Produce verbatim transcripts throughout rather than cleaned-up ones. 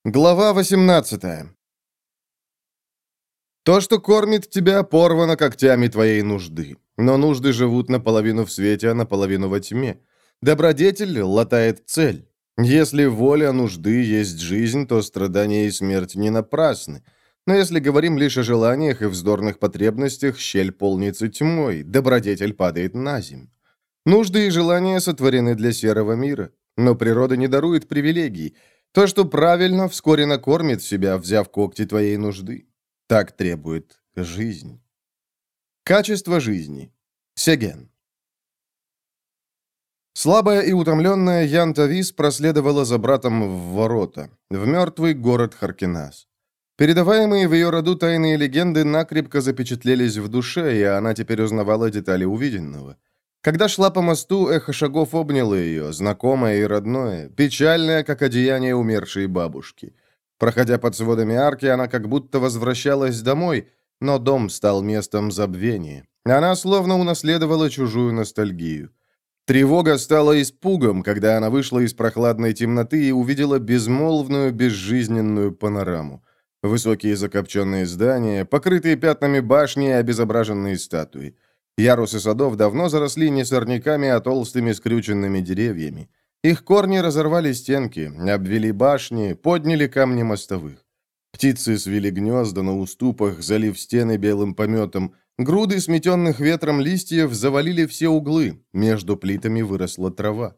Глава восемнадцатая. То, что кормит тебя, порвано когтями твоей нужды. Но нужды живут наполовину в свете, а наполовину во тьме. Добродетель латает цель. Если воля нужды есть жизнь, то страдания и смерть не напрасны. Но если говорим лишь о желаниях и вздорных потребностях, щель полнится тьмой, добродетель падает на земь. Нужды и желания сотворены для серого мира, но природа не дарует привилегий. То, что правильно, вскоре накормит себя, взяв когти твоей нужды. Так требует жизнь. Качество жизни. Сеген. Слабая и утомленная Янта Вис проследовала за братом в ворота, в мертвый город Харкинас. Передаваемые в ее роду тайные легенды накрепко запечатлелись в душе, и она теперь узнавала детали увиденного. Когда шла по мосту, эхо шагов обняло ее, знакомое и родное, печальное, как одеяние умершей бабушки. Проходя под сводами арки, она как будто возвращалась домой, но дом стал местом забвения. Она словно унаследовала чужую ностальгию. Тревога стала испугом, когда она вышла из прохладной темноты и увидела безмолвную, безжизненную панораму. Высокие закопченные здания, покрытые пятнами башни и обезображенные статуи. Ярусы садов давно заросли не сорняками, а толстыми скрюченными деревьями. Их корни разорвали стенки, обвели башни, подняли камни мостовых. Птицы свели гнезда на уступах, залив стены белым пометом. Груды сметенных ветром листьев завалили все углы, между плитами выросла трава.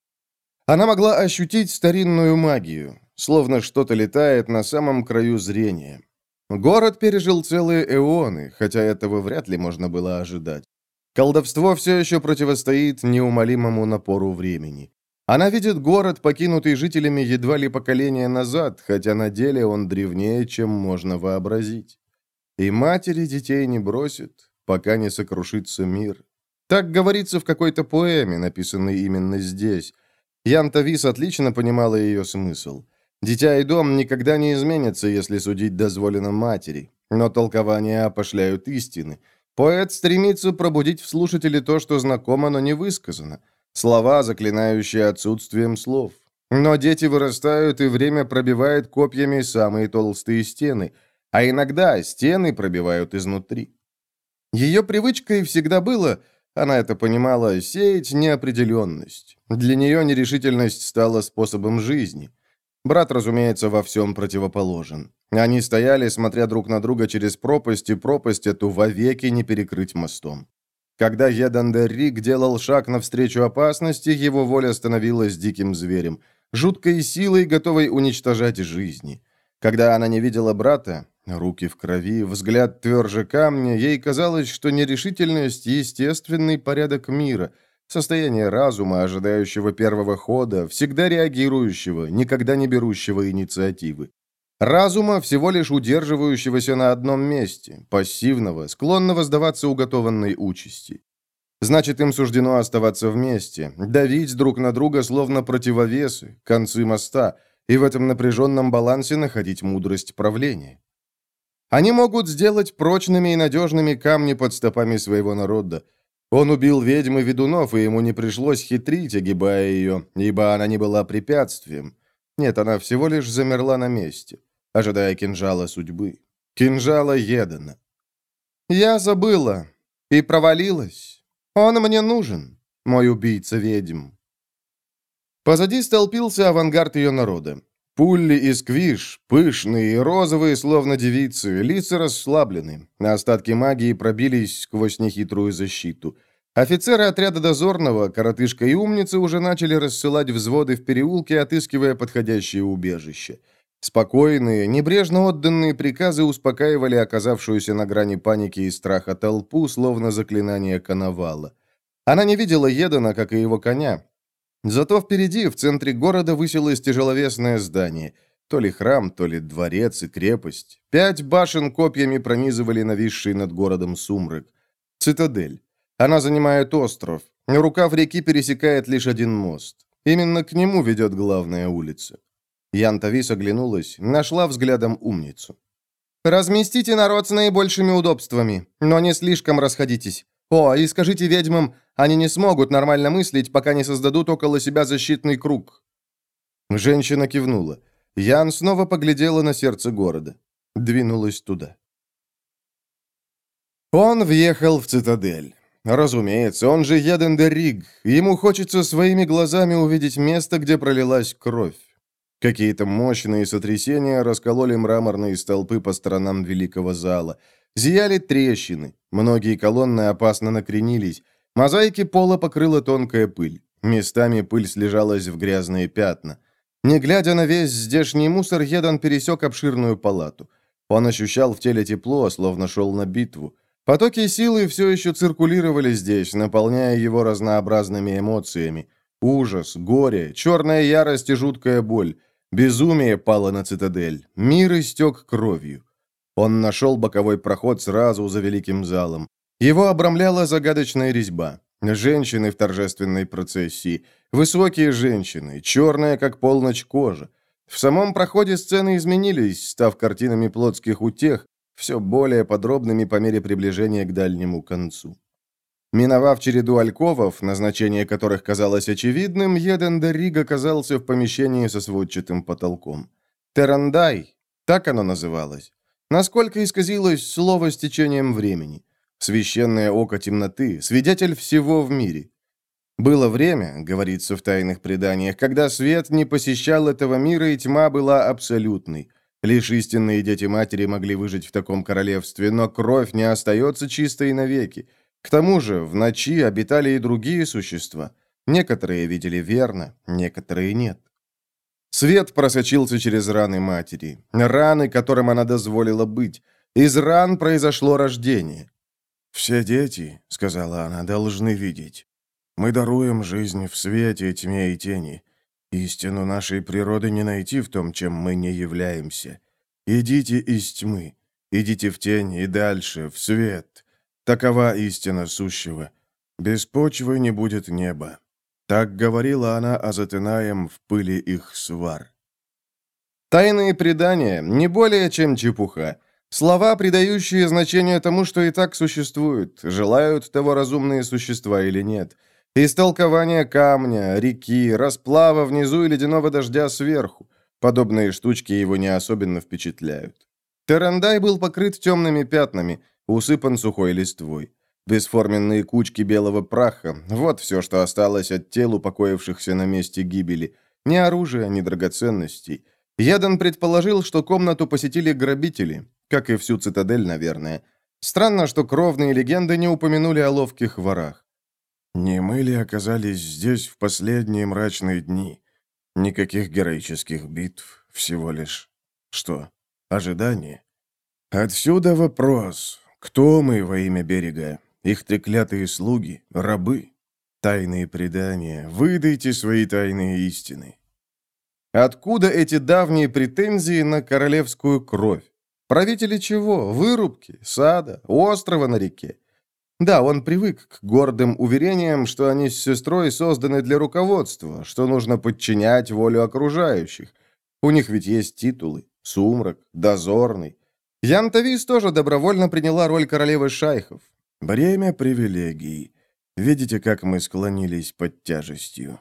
Она могла ощутить старинную магию, словно что-то летает на самом краю зрения. Город пережил целые эоны, хотя этого вряд ли можно было ожидать. Колдовство все еще противостоит неумолимому напору времени. Она видит город, покинутый жителями едва ли поколения назад, хотя на деле он древнее, чем можно вообразить. И матери детей не бросит, пока не сокрушится мир. Так говорится в какой-то поэме, написанной именно здесь. Янта Вис отлично понимала ее смысл. Дитя и дом никогда не изменятся, если судить дозволено матери. Но толкования опошляют истины. Поэт стремится пробудить в слушателе то, что знакомо, но не высказано. Слова, заклинающие отсутствием слов. Но дети вырастают, и время пробивает копьями самые толстые стены. А иногда стены пробивают изнутри. Ее привычкой всегда было, она это понимала, сеять неопределенность. Для нее нерешительность стала способом жизни. Брат, разумеется, во всем противоположен. Они стояли, смотря друг на друга через пропасть, и пропасть эту вовеки не перекрыть мостом. Когда Едандеррик делал шаг навстречу опасности, его воля становилась диким зверем, жуткой силой, готовой уничтожать жизни. Когда она не видела брата, руки в крови, взгляд тверже камня, ей казалось, что нерешительность — естественный порядок мира — состояние разума, ожидающего первого хода, всегда реагирующего, никогда не берущего инициативы. Разума, всего лишь удерживающегося на одном месте, пассивного, склонного сдаваться уготованной участи. Значит, им суждено оставаться вместе, давить друг на друга, словно противовесы, концы моста, и в этом напряженном балансе находить мудрость правления. Они могут сделать прочными и надежными камни под стопами своего народа. Он убил ведьм и ведунов, и ему не пришлось хитрить, огибая ее, ибо она не была препятствием. Нет, она всего лишь замерла на месте, ожидая кинжала судьбы. Кинжала Едана. «Я забыла и провалилась. Он мне нужен, мой убийца ведьм». Позади столпился авангард ее народа. Пулли и сквиш, пышные и розовые, словно девицы, лица расслаблены. Остатки магии пробились сквозь нехитрую защиту. Офицеры отряда дозорного, коротышка и умница уже начали рассылать взводы в переулки, отыскивая подходящее убежище. Спокойные, небрежно отданные приказы успокаивали оказавшуюся на грани паники и страха толпу, словно заклинание коновала. Она не видела Едана, как и его коня. Зато впереди, в центре города, высилось тяжеловесное здание. То ли храм, то ли дворец и крепость. Пять башен копьями пронизывали нависший над городом сумрак. Цитадель. Она занимает остров. Рукав реки пересекает лишь один мост. Именно к нему ведет главная улица. Янта Вис оглянулась, нашла взглядом умницу. «Разместите народ с наибольшими удобствами, но не слишком расходитесь. О, и скажите ведьмам, они не смогут нормально мыслить, пока не создадут около себя защитный круг». Женщина кивнула. Ян снова поглядела на сердце города. Двинулась туда. Он въехал в цитадель. Разумеется, он же Яден-де-Риг. Ему хочется своими глазами увидеть место, где пролилась кровь. Какие-то мощные сотрясения раскололи мраморные столпы по сторонам великого зала. Зияли трещины. Многие колонны опасно накренились. Мозаики пола покрыла тонкая пыль. Местами пыль слежалась в грязные пятна. Не глядя на весь здешний мусор, Едан пересек обширную палату. Он ощущал в теле тепло, словно шел на битву. Потоки силы все еще циркулировали здесь, наполняя его разнообразными эмоциями. Ужас, горе, черная ярость и жуткая боль. Безумие пало на цитадель. Мир истек кровью. Он нашел боковой проход сразу за великим залом. Его обрамляла загадочная резьба. Женщины в торжественной процессии. Высокие женщины, черная, как полночь, кожа. В самом проходе сцены изменились, став картинами плотских утех, все более подробными по мере приближения к дальнему концу. Миновав череду альковов, назначение которых казалось очевидным, Еден-де-Риг оказался в помещении со сводчатым потолком. Терандай, так оно называлось. Насколько исказилось слово с течением времени. Священное око темноты, свидетель всего в мире. Было время, говорится в тайных преданиях, когда свет не посещал этого мира, и тьма была абсолютной. Лишь истинные дети матери могли выжить в таком королевстве, но кровь не остается чистой навеки. К тому же в ночи обитали и другие существа. Некоторые видели верно, некоторые нет. Свет просочился через раны матери, раны, которым она дозволила быть. Из ран произошло рождение. «Все дети, — сказала она, — должны видеть. Мы даруем жизнь в свете, тьме и тени. Истину нашей природы не найти в том, чем мы не являемся. Идите из тьмы, идите в тень и дальше, в свет. Такова истина сущего. Без почвы не будет неба». Так говорила она Азатынаем в пыли их свар. Тайные предания не более чем чепуха. Слова, придающие значение тому, что и так существует, желают того разумные существа или нет. Истолкование камня, реки, расплава внизу и ледяного дождя сверху. Подобные штучки его не особенно впечатляют. Терандай был покрыт темными пятнами, усыпан сухой листвой. Бесформенные кучки белого праха – вот все, что осталось от тел, упокоившихся на месте гибели. Ни оружия, ни драгоценностей. Ядан предположил, что комнату посетили грабители, как и всю цитадель, наверное. Странно, что кровные легенды не упомянули о ловких ворах. Не мы ли оказались здесь в последние мрачные дни? Никаких героических битв, всего лишь... Что? Ожидание? Отсюда вопрос. Кто мы во имя берега? Их треклятые слуги? Рабы? Тайные предания. Выдайте свои тайные истины. Откуда эти давние претензии на королевскую кровь? Правители чего? Вырубки, сада, острова на реке? Да, он привык к гордым уверениям, что они с сестрой созданы для руководства, что нужно подчинять волю окружающих. У них ведь есть титулы. Сумрак, дозорный. Янтавис тоже добровольно приняла роль королевы шайхов. Бремя привилегий. Видите, как мы склонились под тяжестью.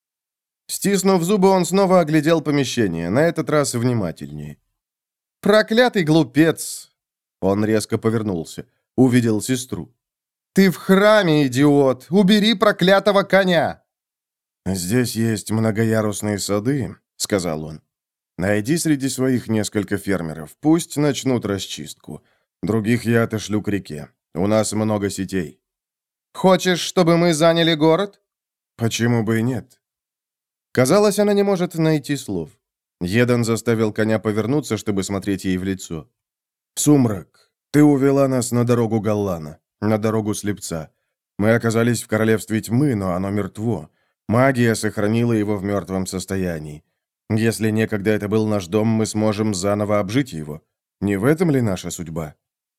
Стиснув зубы, он снова оглядел помещение, на этот раз внимательнее. «Проклятый глупец!» Он резко повернулся, увидел сестру. «Ты в храме, идиот! Убери проклятого коня!» «Здесь есть многоярусные сады», — сказал он. «Найди среди своих несколько фермеров, пусть начнут расчистку. Других я отошлю к реке. У нас много сетей». «Хочешь, чтобы мы заняли город?» «Почему бы и нет?» Казалось, она не может найти слов. Едан заставил коня повернуться, чтобы смотреть ей в лицо. «Сумрак, ты увела нас на дорогу Галлана, на дорогу Слепца. Мы оказались в королевстве тьмы, но оно мертво. Магия сохранила его в мертвом состоянии. Если некогда это был наш дом, мы сможем заново обжить его. Не в этом ли наша судьба?»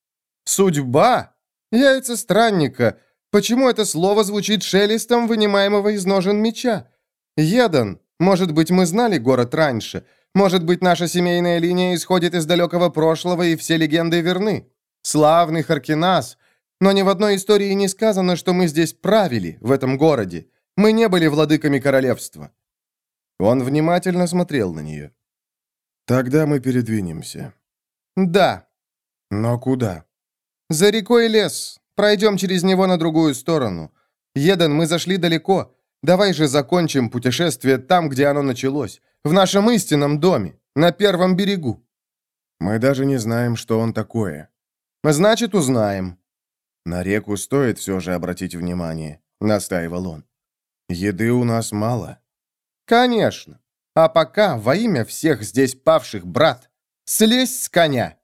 «Судьба? Яйца странника. Почему это слово звучит шелестом вынимаемого из ножен меча? Едан, может быть, мы знали город раньше. Может быть, наша семейная линия исходит из далекого прошлого, и все легенды верны. Славный Харкинас. Но ни в одной истории не сказано, что мы здесь правили, в этом городе. Мы не были владыками королевства». Он внимательно смотрел на нее. Тогда мы передвинемся. Да. Но куда? За рекой лес. Пройдем через него на другую сторону. Еден, мы зашли далеко. Давай же закончим путешествие там, где оно началось. В нашем истинном доме. На первом берегу. Мы даже не знаем, что он такое. Значит, узнаем. На реку стоит все же обратить внимание, настаивал он. Еды у нас мало. Конечно. А пока, во имя всех здесь павших, брат, слезь с коня.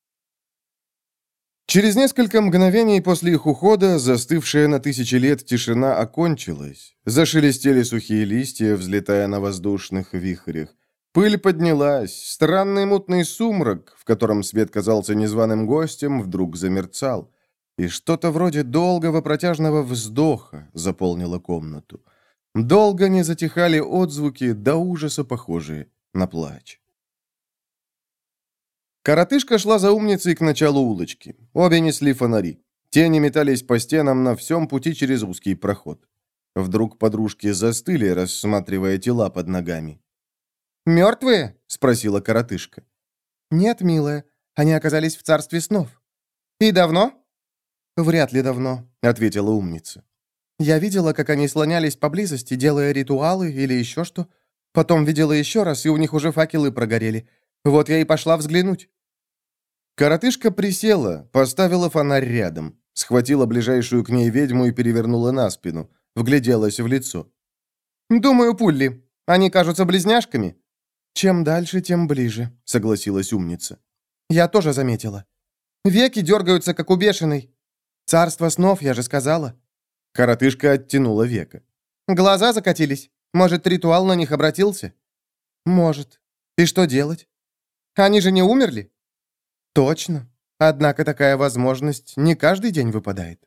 Через несколько мгновений после их ухода застывшая на тысячи лет тишина окончилась. Зашелестели сухие листья, взлетая на воздушных вихрях. Пыль поднялась, странный мутный сумрак, в котором свет казался незваным гостем, вдруг замерцал. И что-то вроде долгого протяжного вздоха заполнило комнату. Долго не затихали отзвуки, до ужаса похожие на плач. Коротышка шла за умницей к началу улочки. Обе несли фонари. Тени метались по стенам на всем пути через узкий проход. Вдруг подружки застыли, рассматривая тела под ногами. «Мертвые?» — спросила коротышка. «Нет, милая, они оказались в царстве снов». «И давно?» «Вряд ли давно», — ответила умница. «Я видела, как они слонялись поблизости, делая ритуалы или еще что. Потом видела еще раз, и у них уже факелы прогорели. Вот я и пошла взглянуть». Коротышка присела, поставила фонарь рядом, схватила ближайшую к ней ведьму и перевернула на спину, вгляделась в лицо. «Думаю, Пулли. Они кажутся близняшками». «Чем дальше, тем ближе», — согласилась умница. «Я тоже заметила. Веки дергаются, как у бешеной. Царство снов, я же сказала». Коротышка оттянула века. «Глаза закатились. Может, ритуал на них обратился?» «Может. И что делать? Они же не умерли?» «Точно. Однако такая возможность не каждый день выпадает».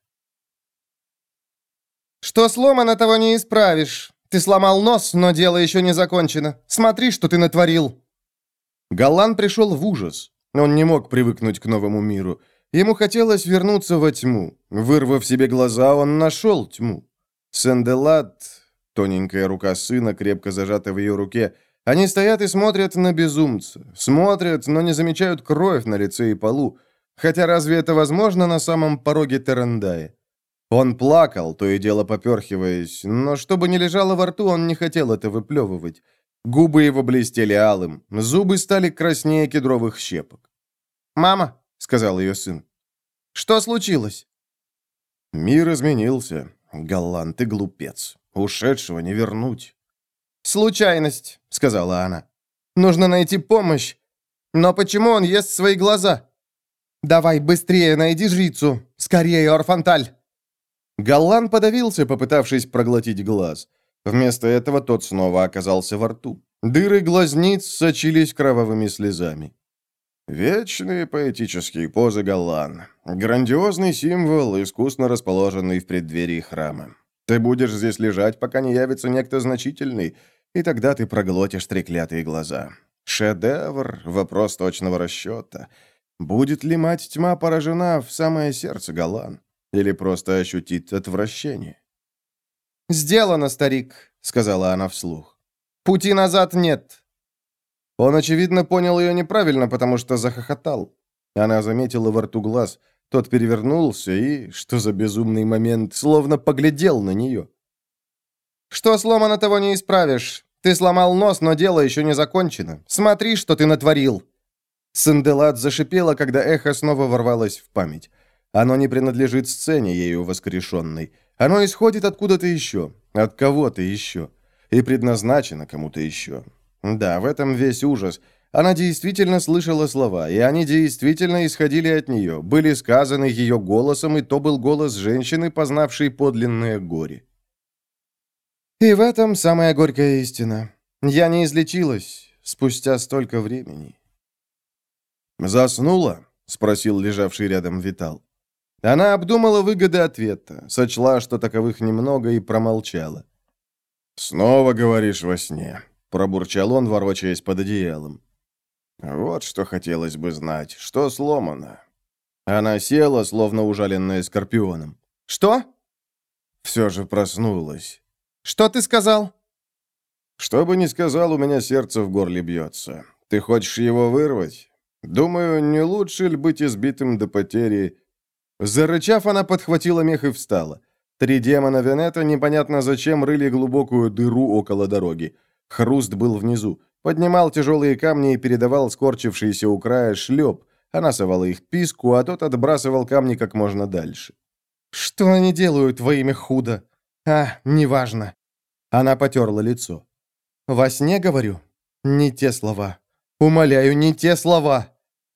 «Что сломано, того не исправишь. Ты сломал нос, но дело еще не закончено. Смотри, что ты натворил». Галлан пришел в ужас. Он не мог привыкнуть к новому миру. Ему хотелось вернуться во тьму. Вырвав себе глаза, он нашел тьму. Сенделат, тоненькая рука сына, крепко зажата в ее руке, они стоят и смотрят на безумца. Смотрят, но не замечают кровь на лице и полу. Хотя разве это возможно на самом пороге Терендая? Он плакал, то и дело поперхиваясь, но чтобы не лежало во рту, он не хотел это выплевывать. Губы его блестели алым, зубы стали краснее кедровых щепок. «Мама», — сказал ее сын, — «что случилось?» Мир изменился. Галлан, ты глупец. Ушедшего не вернуть. «Случайность», — сказала она. «Нужно найти помощь. Но почему он ест свои глаза?» «Давай быстрее найди жрицу. Скорее, Орфанталь». Галлан подавился, попытавшись проглотить глаз. Вместо этого тот снова оказался во рту. Дыры глазниц сочились кровавыми слезами. Вечные поэтические позы Галлан. Грандиозный символ, искусно расположенный в преддверии храма. Ты будешь здесь лежать, пока не явится некто значительный, и тогда ты проглотишь треклятые глаза. Шедевр, вопрос точного расчета. Будет ли мать тьма поражена в самое сердце Галлан? Или просто ощутит отвращение? «Сделано, старик», — сказала она вслух. «Пути назад нет». Он, очевидно, понял ее неправильно, потому что захохотал. Она заметила во рту глаз. Тот перевернулся и, что за безумный момент, словно поглядел на нее. «Что сломано, того не исправишь. Ты сломал нос, но дело еще не закончено. Смотри, что ты натворил». Санделат зашипела, когда эхо снова ворвалось в память. Оно не принадлежит сцене, ею воскрешенной. Оно исходит откуда-то еще, от кого-то еще. И предназначено кому-то еще. Да, в этом весь ужас. Она действительно слышала слова, и они действительно исходили от нее, были сказаны ее голосом, и то был голос женщины, познавшей подлинное горе. И в этом самая горькая истина. Я не излечилась спустя столько времени. «Заснула?» — спросил лежавший рядом Витал. Она обдумала выгоды ответа, сочла, что таковых немного, и промолчала. «Снова говоришь во сне», — пробурчал он, ворочаясь под одеялом. «Вот что хотелось бы знать. Что сломано?» Она села, словно ужаленная скорпионом. «Что?» «Все же проснулась». «Что ты сказал?» «Что бы ни сказал, у меня сердце в горле бьется. Ты хочешь его вырвать? Думаю, не лучше ли быть избитым до потери...» Зарычав, она подхватила мех и встала. Три демона Венета непонятно зачем рыли глубокую дыру около дороги. Хруст был внизу. Поднимал тяжелые камни и передавал скорчившийся у края шлеп. Она совала их писку, а тот отбрасывал камни как можно дальше. «Что они делают во имя худо? А, неважно». Она потерла лицо. «Во сне, говорю? Не те слова. Умоляю, не те слова».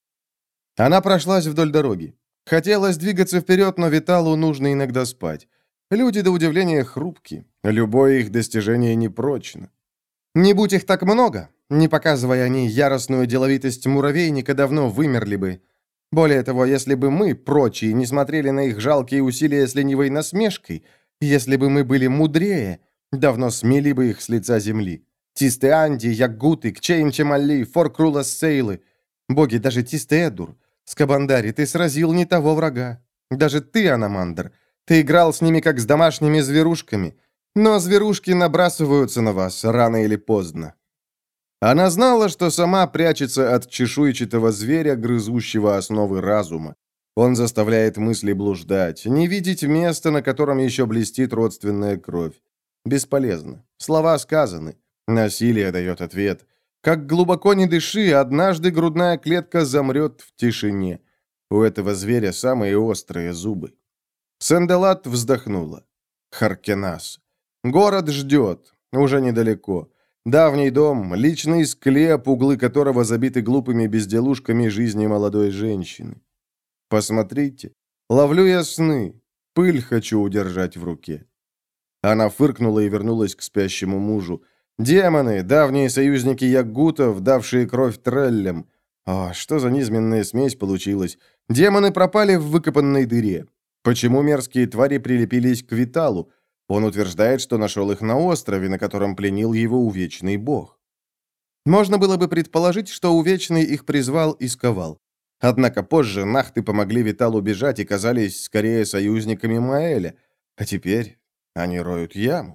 Она прошлась вдоль дороги. Хотелось двигаться вперед, но Виталу нужно иногда спать. Люди, до удивления, хрупки. Любое их достижение непрочно. Не будь их так много, не показывая они яростную деловитость муравейника, давно вымерли бы. Более того, если бы мы, прочие, не смотрели на их жалкие усилия с ленивой насмешкой, если бы мы были мудрее, давно смели бы их с лица земли. Тистеанди, Ягуты, Кчейн-Чемалли, Форкрулас-Сейлы. Боги, даже Тистеэдур. Скабандари, ты сразил не того врага. Даже ты, Аномандр. Ты играл с ними, как с домашними зверушками. Но зверушки набрасываются на вас рано или поздно. Она знала, что сама прячется от чешуйчатого зверя, грызущего основы разума. Он заставляет мысли блуждать, не видеть места, на котором еще блестит родственная кровь. Бесполезно. Слова сказаны. Насилие дает ответ. Как глубоко не дыши, однажды грудная клетка замрет в тишине. У этого зверя самые острые зубы. Сенделат вздохнула. Харкенас. Город ждет. Уже недалеко. Давний дом, личный склеп, углы которого забиты глупыми безделушками жизни молодой женщины. Посмотрите. Ловлю я сны. Пыль хочу удержать в руке. Она фыркнула и вернулась к спящему мужу. Демоны, давние союзники ягутов, давшие кровь треллям. О, что за низменная смесь получилась. Демоны пропали в выкопанной дыре. Почему мерзкие твари прилепились к Виталу? Он утверждает, что нашел их на острове, на котором пленил его увечный бог. Можно было бы предположить, что увечный их призвал и сковал. Однако позже нахты помогли Виталу бежать и казались скорее союзниками Маэля. А теперь они роют яму.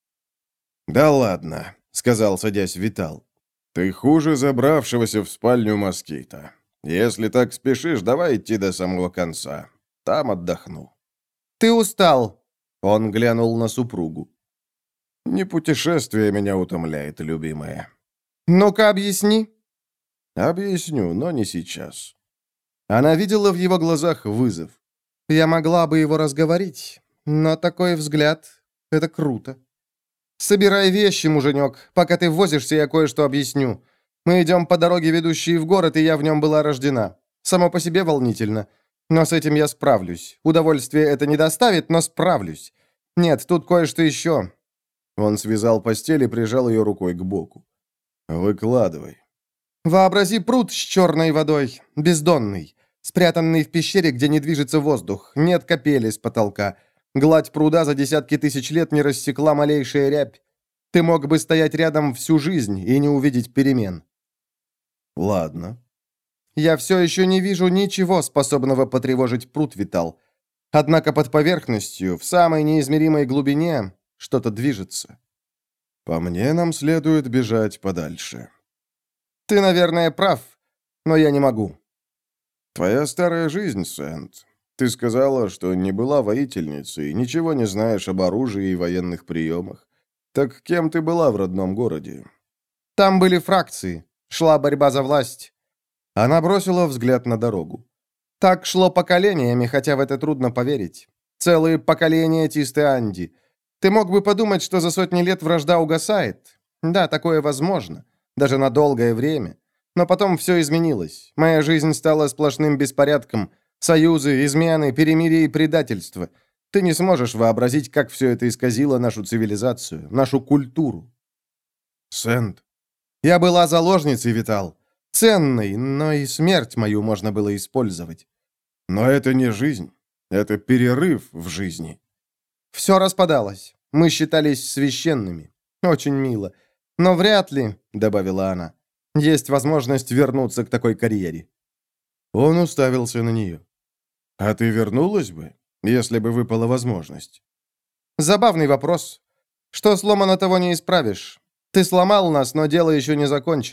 «Да ладно», — сказал, садясь Витал. «Ты хуже забравшегося в спальню москита. Если так спешишь, давай идти до самого конца. Там отдохну». «Ты устал», — он глянул на супругу. «Не путешествие меня утомляет, любимая». «Ну-ка, объясни». «Объясню, но не сейчас». Она видела в его глазах вызов. «Я могла бы его разговорить, но такой взгляд — это круто». «Собирай вещи, муженек. Пока ты возишься, я кое-что объясню. Мы идем по дороге, ведущей в город, и я в нем была рождена. Само по себе волнительно. Но с этим я справлюсь. Удовольствие это не доставит, но справлюсь. Нет, тут кое-что еще». Он связал постель и прижал ее рукой к боку. «Выкладывай». «Вообрази пруд с черной водой, бездонный, спрятанный в пещере, где не движется воздух, нет капели с потолка». Гладь пруда за десятки тысяч лет не рассекла малейшая рябь. Ты мог бы стоять рядом всю жизнь и не увидеть перемен». «Ладно». «Я все еще не вижу ничего, способного потревожить пруд, Витал. Однако под поверхностью, в самой неизмеримой глубине, что-то движется». «По мне, нам следует бежать подальше». «Ты, наверное, прав, но я не могу». «Твоя старая жизнь, Сэнд. Ты сказала, что не была воительницей, ничего не знаешь об оружии и военных приемах. Так кем ты была в родном городе?» «Там были фракции. Шла борьба за власть». Она бросила взгляд на дорогу. «Так шло поколениями, хотя в это трудно поверить. Целые поколения Тистеанди. Ты мог бы подумать, что за сотни лет вражда угасает. Да, такое возможно. Даже на долгое время. Но потом все изменилось. Моя жизнь стала сплошным беспорядком. Союзы, измены, перемирие и предательство. Ты не сможешь вообразить, как все это исказило нашу цивилизацию, нашу культуру». «Сэнд, я была заложницей, Витал. Ценной, но и смерть мою можно было использовать». «Но это не жизнь. Это перерыв в жизни». «Все распадалось. Мы считались священными. Очень мило. Но вряд ли, — добавила она, — есть возможность вернуться к такой карьере». Он уставился на нее. «А ты вернулась бы, если бы выпала возможность?» «Забавный вопрос. Что сломано, того не исправишь. Ты сломал нас, но дело еще не закончено.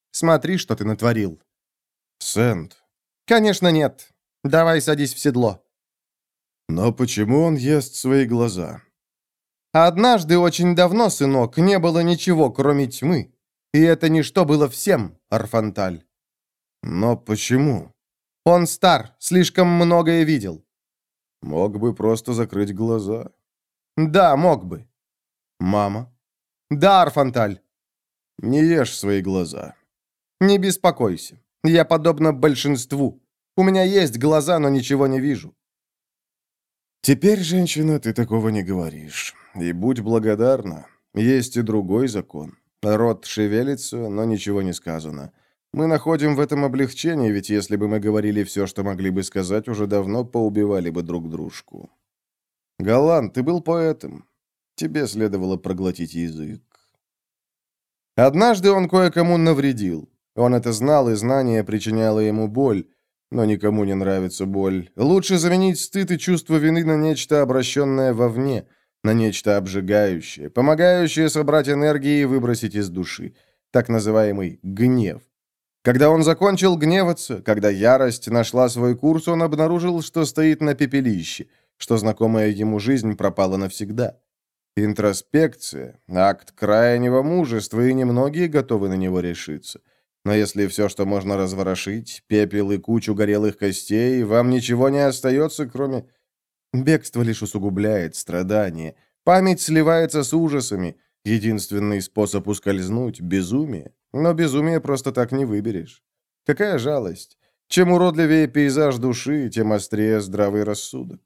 Смотри, что ты натворил». «Сэнд». «Конечно нет. Давай садись в седло». «Но почему он ест свои глаза?» «Однажды очень давно, сынок, не было ничего, кроме тьмы. И это ничто было всем, Арфанталь». «Но почему?» «Он стар, слишком многое видел». «Мог бы просто закрыть глаза». «Да, мог бы». «Мама?» «Да, Арфанталь». «Не ешь свои глаза». «Не беспокойся. Я подобно большинству. У меня есть глаза, но ничего не вижу». «Теперь, женщина, ты такого не говоришь. И будь благодарна. Есть и другой закон. Рот шевелится, но ничего не сказано. Мы находим в этом облегчение, ведь если бы мы говорили все, что могли бы сказать, уже давно поубивали бы друг дружку. Галан, ты был поэтом. Тебе следовало проглотить язык». Однажды он кое-кому навредил. Он это знал, и знание причиняло ему боль. Но никому не нравится боль. Лучше заменить стыд и чувство вины на нечто, обращенное вовне, на нечто обжигающее, помогающее собрать энергии и выбросить из души. Так называемый гнев. Когда он закончил гневаться, когда ярость нашла свой курс, он обнаружил, что стоит на пепелище, что знакомая ему жизнь пропала навсегда. Интроспекция – акт крайнего мужества, и немногие готовы на него решиться. Но если все, что можно разворошить, пепел и кучу горелых костей, вам ничего не остается, кроме... Бегство лишь усугубляет страдания. Память сливается с ужасами. Единственный способ ускользнуть – безумие. Но безумие просто так не выберешь. Какая жалость. Чем уродливее пейзаж души, тем острее здравый рассудок.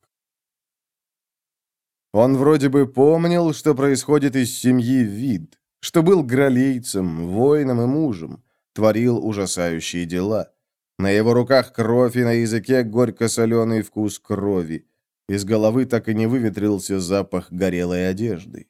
Он вроде бы помнил, что происходит из семьи Вид, что был гралейцем, воином и мужем, творил ужасающие дела. На его руках кровь и на языке горько-соленый вкус крови. Из головы так и не выветрился запах горелой одежды.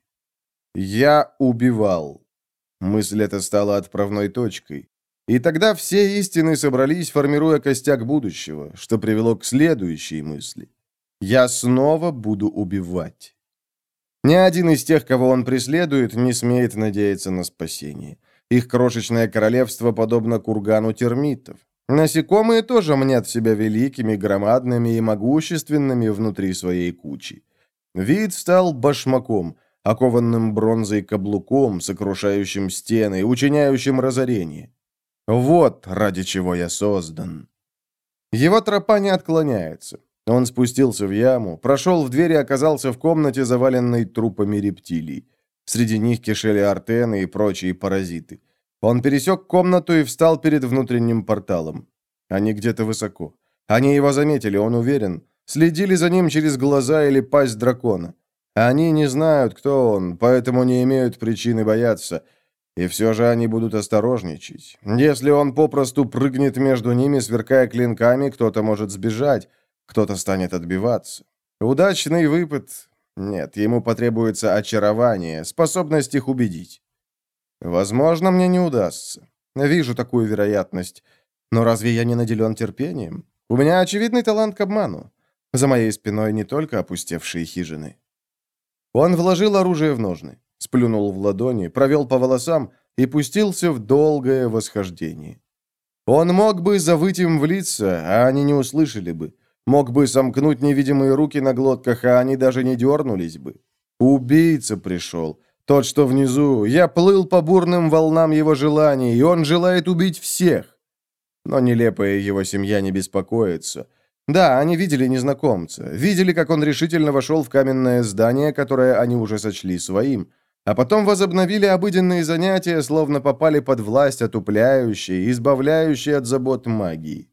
«Я убивал». Мысль эта стала отправной точкой. И тогда все истины собрались, формируя костяк будущего, что привело к следующей мысли. «Я снова буду убивать». Ни один из тех, кого он преследует, не смеет надеяться на спасение. Их крошечное королевство подобно кургану термитов. Насекомые тоже мнят себя великими, громадными и могущественными внутри своей кучи. Вид стал башмаком, окованным бронзой каблуком, сокрушающим стены, учиняющим разорение. Вот ради чего я создан. Его тропа не отклоняется. Он спустился в яму, прошел в дверь и оказался в комнате, заваленной трупами рептилий. Среди них кишели артены и прочие паразиты. Он пересек комнату и встал перед внутренним порталом. Они где-то высоко. Они его заметили, он уверен. Следили за ним через глаза или пасть дракона. Они не знают, кто он, поэтому не имеют причины бояться. И все же они будут осторожничать. Если он попросту прыгнет между ними, сверкая клинками, кто-то может сбежать, кто-то станет отбиваться. Удачный выпад... Нет, ему потребуется очарование, способность их убедить. Возможно, мне не удастся. Вижу такую вероятность. Но разве я не наделен терпением? У меня очевидный талант к обману. За моей спиной не только опустевшие хижины. Он вложил оружие в ножны, сплюнул в ладони, провел по волосам и пустился в долгое восхождение. Он мог бы завыть им в лица, а они не услышали бы. Мог бы сомкнуть невидимые руки на глотках, а они даже не дернулись бы. Убийца пришел. Тот, что внизу. Я плыл по бурным волнам его желаний, и он желает убить всех. Но нелепая его семья не беспокоится. Да, они видели незнакомца. Видели, как он решительно вошел в каменное здание, которое они уже сочли своим. А потом возобновили обыденные занятия, словно попали под власть отупляющей, избавляющей от забот магии.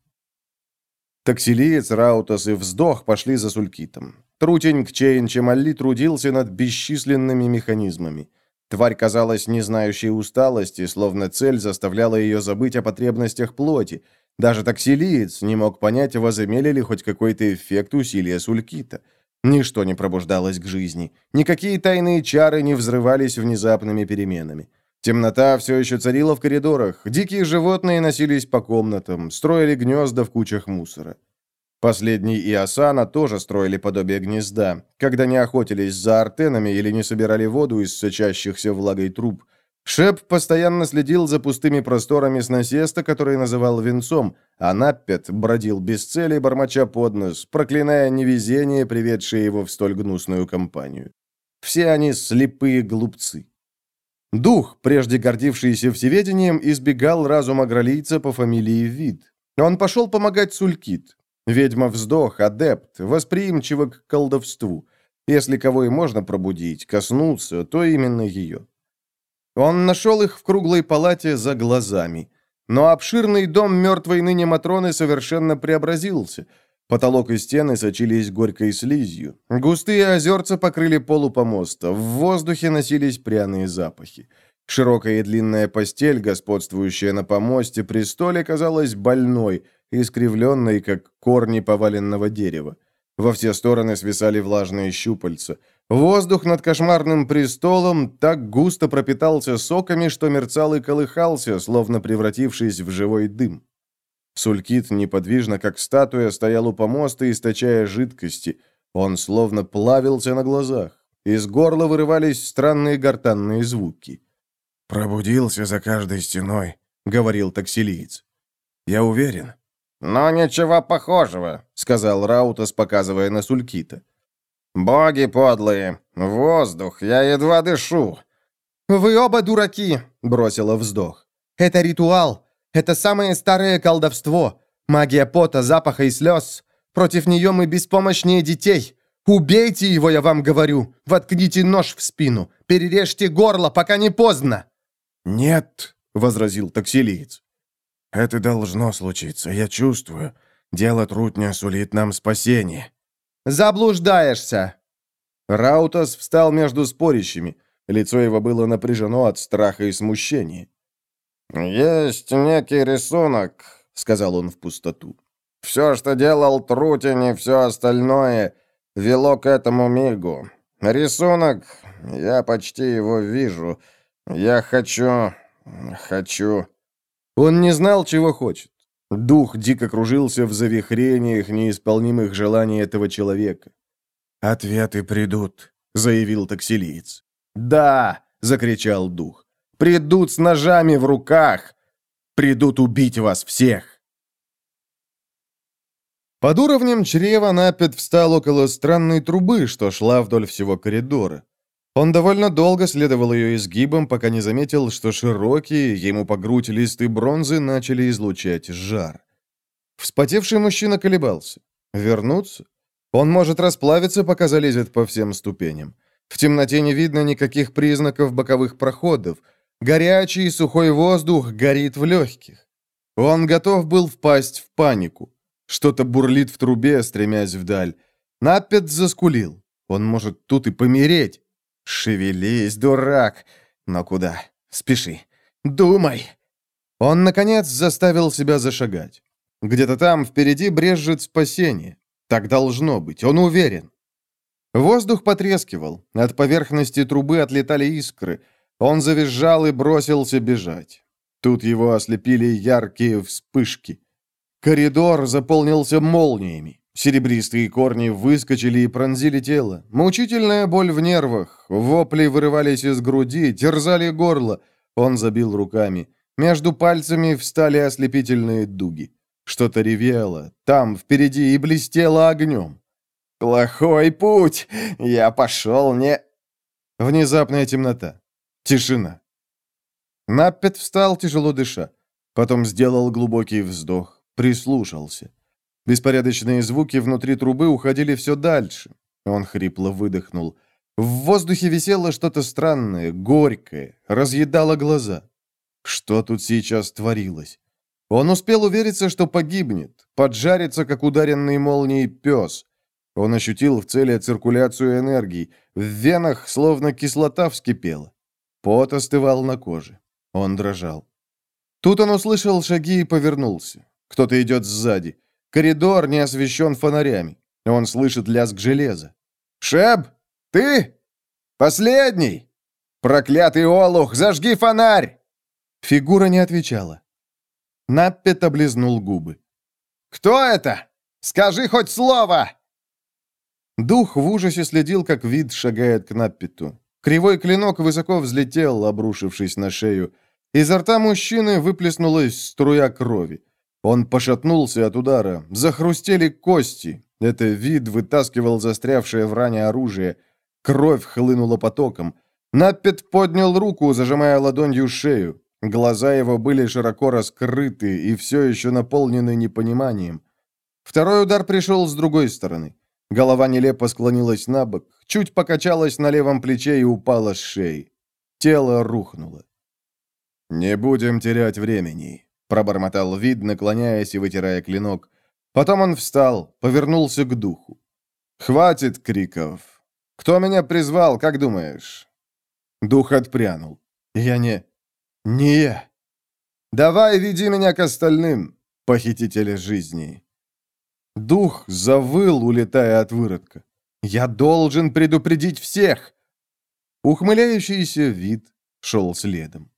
Таксилиец, Раутас и Вздох пошли за Сулькитом. Трутень Кчейн Чемалли трудился над бесчисленными механизмами. Тварь казалась не знающей усталости, словно цель заставляла ее забыть о потребностях плоти. Даже таксилиец не мог понять, возымели ли хоть какой-то эффект усилия Сулькита. Ничто не пробуждалось к жизни. Никакие тайные чары не взрывались внезапными переменами. Темнота все еще царила в коридорах. Дикие животные носились по комнатам, строили гнезда в кучах мусора. Последний и Асана тоже строили подобие гнезда, когда не охотились за артенами или не собирали воду из сочащихся влагой труб, Шеп постоянно следил за пустыми просторами с насеста, который называл венцом, а Наппет бродил без цели, бормоча под нос, проклиная невезение, приведшее его в столь гнусную компанию. Все они слепые глупцы. Дух, прежде гордившийся всеведением, избегал разума гралийца по фамилии Вид. Он пошел помогать Сулькит. Ведьма-вздох, адепт, восприимчива к колдовству. Если кого и можно пробудить, коснуться, то именно ее. Он нашел их в круглой палате за глазами. Но обширный дом мертвой ныне Матроны совершенно преобразился. Потолок и стены сочились горькой слизью. Густые озерца покрыли полу помоста. В воздухе носились пряные запахи. Широкая и длинная постель, господствующая на помосте престоле, казалась больной, искривленной, как корни поваленного дерева. Во все стороны свисали влажные щупальца. Воздух над кошмарным престолом так густо пропитался соками, что мерцал и колыхался, словно превратившись в живой дым. Сулькит неподвижно, как статуя, стоял у помоста, источая жидкости. Он словно плавился на глазах. Из горла вырывались странные гортанные звуки. «Пробудился за каждой стеной», — говорил таксилиец. «Я уверен». «Но ничего похожего», — сказал Раутас, показывая на Сулькита. «Боги подлые! Воздух! Я едва дышу!» «Вы оба дураки!» — бросила вздох. «Это ритуал! Это самое старое колдовство! Магия пота, запаха и слез! Против нее мы беспомощнее детей! Убейте его, я вам говорю! Воткните нож в спину! Перережьте горло, пока не поздно!» «Нет!» — возразил таксилиец. «Это должно случиться, я чувствую. Дело трутня сулит нам спасение». «Заблуждаешься!» Раутас встал между спорящими. Лицо его было напряжено от страха и смущения. «Есть некий рисунок», — сказал он в пустоту. «Все, что делал Трутень и все остальное, вело к этому мигу. Рисунок, я почти его вижу. Я хочу... хочу...» Он не знал, чего хочет. Дух дико кружился в завихрениях неисполнимых желаний этого человека. «Ответы придут», — заявил таксилиец. «Да!» — закричал дух. «Придут с ножами в руках! Придут убить вас всех!» Под уровнем чрева Наппет встал около странной трубы, что шла вдоль всего коридора. Он довольно долго следовал ее изгибам, пока не заметил, что широкие, ему по грудь листы бронзы начали излучать жар. Вспотевший мужчина колебался. Вернуться? Он может расплавиться, пока залезет по всем ступеням. В темноте не видно никаких признаков боковых проходов. Горячий сухой воздух горит в легких. Он готов был впасть в панику. Что-то бурлит в трубе, стремясь вдаль. Наппет заскулил. Он может тут и помереть. «Шевелись, дурак! Но куда? Спеши! Думай!» Он, наконец, заставил себя зашагать. Где-то там впереди брезжит спасение. Так должно быть, он уверен. Воздух потрескивал. От поверхности трубы отлетали искры. Он завизжал и бросился бежать. Тут его ослепили яркие вспышки. Коридор заполнился молниями. Серебристые корни выскочили и пронзили тело. Мучительная боль в нервах. Вопли вырывались из груди, терзали горло. Он забил руками. Между пальцами встали ослепительные дуги. Что-то ревело. Там, впереди, и блестело огнем. «Плохой путь! Я пошел не...» Внезапная темнота. Тишина. Наппет встал, тяжело дыша. Потом сделал глубокий вздох. Прислушался. Беспорядочные звуки внутри трубы уходили все дальше. Он хрипло выдохнул. В воздухе висело что-то странное, горькое, разъедало глаза. Что тут сейчас творилось? Он успел увериться, что погибнет, поджарится, как ударенный молнией пес. Он ощутил в цели циркуляцию энергии. В венах словно кислота вскипела. Пот остывал на коже. Он дрожал. Тут он услышал шаги и повернулся. Кто-то идет сзади. Коридор не освещен фонарями. Он слышит лязг железа. «Шеб, ты? Последний? Проклятый олух, зажги фонарь!» Фигура не отвечала. Наппет облизнул губы. «Кто это? Скажи хоть слово!» Дух в ужасе следил, как Вид шагает к Наппету. Кривой клинок высоко взлетел, обрушившись на шею. Изо рта мужчины выплеснулась струя крови. Он пошатнулся от удара. Захрустели кости. Это вид вытаскивал застрявшее в ране оружие. Кровь хлынула потоком. Наппет поднял руку, зажимая ладонью шею. Глаза его были широко раскрыты и все еще наполнены непониманием. Второй удар пришел с другой стороны. Голова нелепо склонилась на бок, чуть покачалась на левом плече и упала с шеи. Тело рухнуло. «Не будем терять времени», — пробормотал Вид, наклоняясь и вытирая клинок. Потом он встал, повернулся к духу. «Хватит криков. Кто меня призвал, как думаешь?» Дух отпрянул. «Я не... не я. Давай веди меня к остальным, похитители жизни». Дух завыл, улетая от выродка. «Я должен предупредить всех!» Ухмыляющийся Вид шел следом.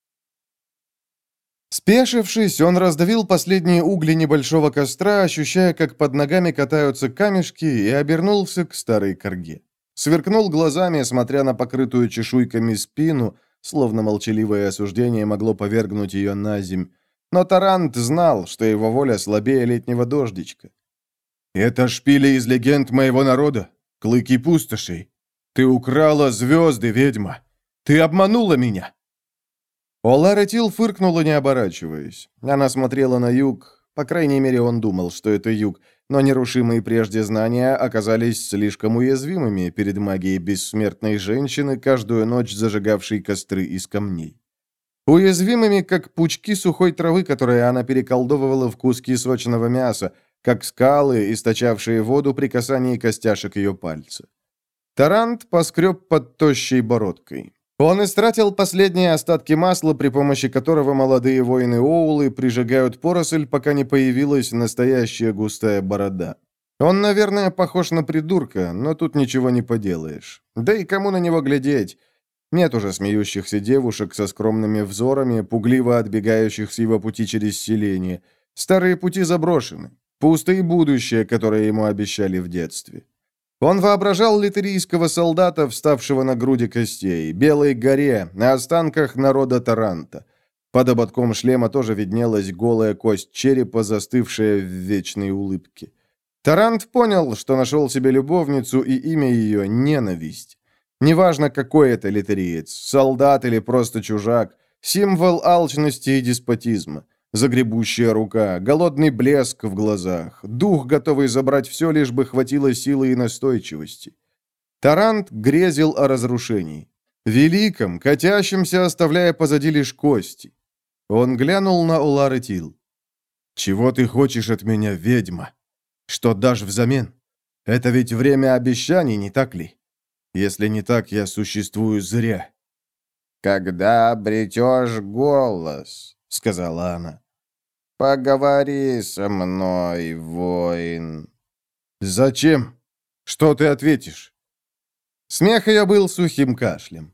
Спешившись, он раздавил последние угли небольшого костра, ощущая, как под ногами катаются камешки, и обернулся к старой корге. Сверкнул глазами, смотря на покрытую чешуйками спину, словно молчаливое осуждение могло повергнуть ее на земь. Но Тарант знал, что его воля слабее летнего дождичка. «Это шпили из легенд моего народа, клыки пустошей. Ты украла звезды, ведьма! Ты обманула меня!» Олара Тил фыркнула, не оборачиваясь. Она смотрела на юг. По крайней мере, он думал, что это юг, но нерушимые прежде знания оказались слишком уязвимыми перед магией бессмертной женщины, каждую ночь зажигавшей костры из камней. Уязвимыми, как пучки сухой травы, которые она переколдовывала в куски сочного мяса, как скалы, источавшие воду при касании костяшек ее пальца. Тарант поскреб под тощей бородкой. Он истратил последние остатки масла, при помощи которого молодые воины-оулы прижигают поросль, пока не появилась настоящая густая борода. Он, наверное, похож на придурка, но тут ничего не поделаешь. Да и кому на него глядеть? Нет уже смеющихся девушек со скромными взорами, пугливо отбегающих с его пути через селение. Старые пути заброшены. Пусто и будущее, которое ему обещали в детстве. Он воображал литерийского солдата, вставшего на груди костей, белой горе, на останках народа Таранта. Под ободком шлема тоже виднелась голая кость черепа, застывшая в вечной улыбке. Тарант понял, что нашел себе любовницу, и имя ее — ненависть. Неважно, какой это литериец, солдат или просто чужак, символ алчности и деспотизма. Загребущая рука, голодный блеск в глазах, дух, готовый забрать все, лишь бы хватило силы и настойчивости. Тарант грезил о разрушении. Великом, катящемся, оставляя позади лишь кости. Он глянул на Олара Тил. «Чего ты хочешь от меня, ведьма? Что дашь взамен? Это ведь время обещаний, не так ли? Если не так, я существую зря». «Когда обретешь голос», — сказала она, — «поговори со мной, воин». «Зачем? Что ты ответишь?» Смех ее был сухим кашлем.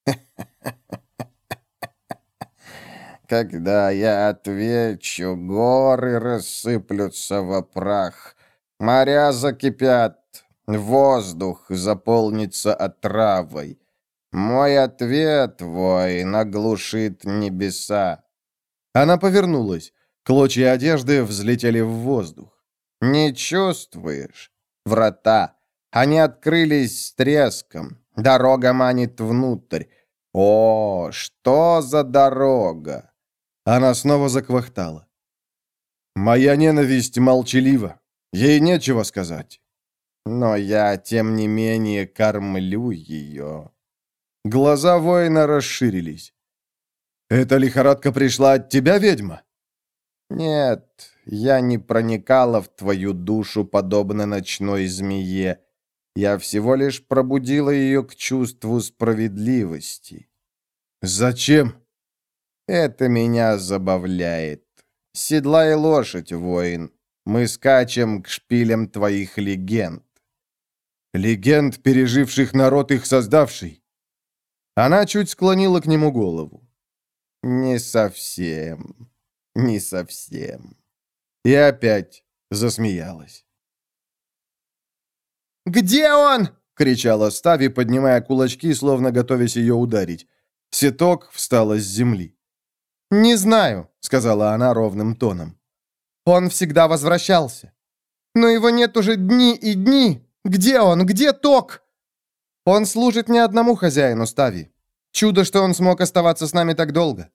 «Когда я отвечу, горы рассыплются во прах, моря закипят, воздух заполнится отравой. Мой ответ, воин, оглушит небеса». Она повернулась. Клочья одежды взлетели в воздух. «Не чувствуешь? Врата. Они открылись с треском. Дорога манит внутрь. О, что за дорога!» Она снова заквахтала. «Моя ненависть молчалива. Ей нечего сказать. Но я, тем не менее, кормлю ее». Глаза воина расширились. «Эта лихорадка пришла от тебя, ведьма?» «Нет, я не проникала в твою душу, подобно ночной змее. Я всего лишь пробудила ее к чувству справедливости». «Зачем?» «Это меня забавляет. Седлай лошадь, воин. Мы скачем к шпилям твоих легенд». «Легенд, переживших народ, их создавший?» Она чуть склонила к нему голову. «Не совсем, не совсем». И опять засмеялась. «Где он?» кричала Стави, поднимая кулачки, словно готовясь ее ударить. Сеток встала с земли. «Не знаю», — сказала она ровным тоном. «Он всегда возвращался. Но его нет уже дни и дни. Где он? Где Ток?» «Он служит не одному хозяину, Стави. Чудо, что он смог оставаться с нами так долго».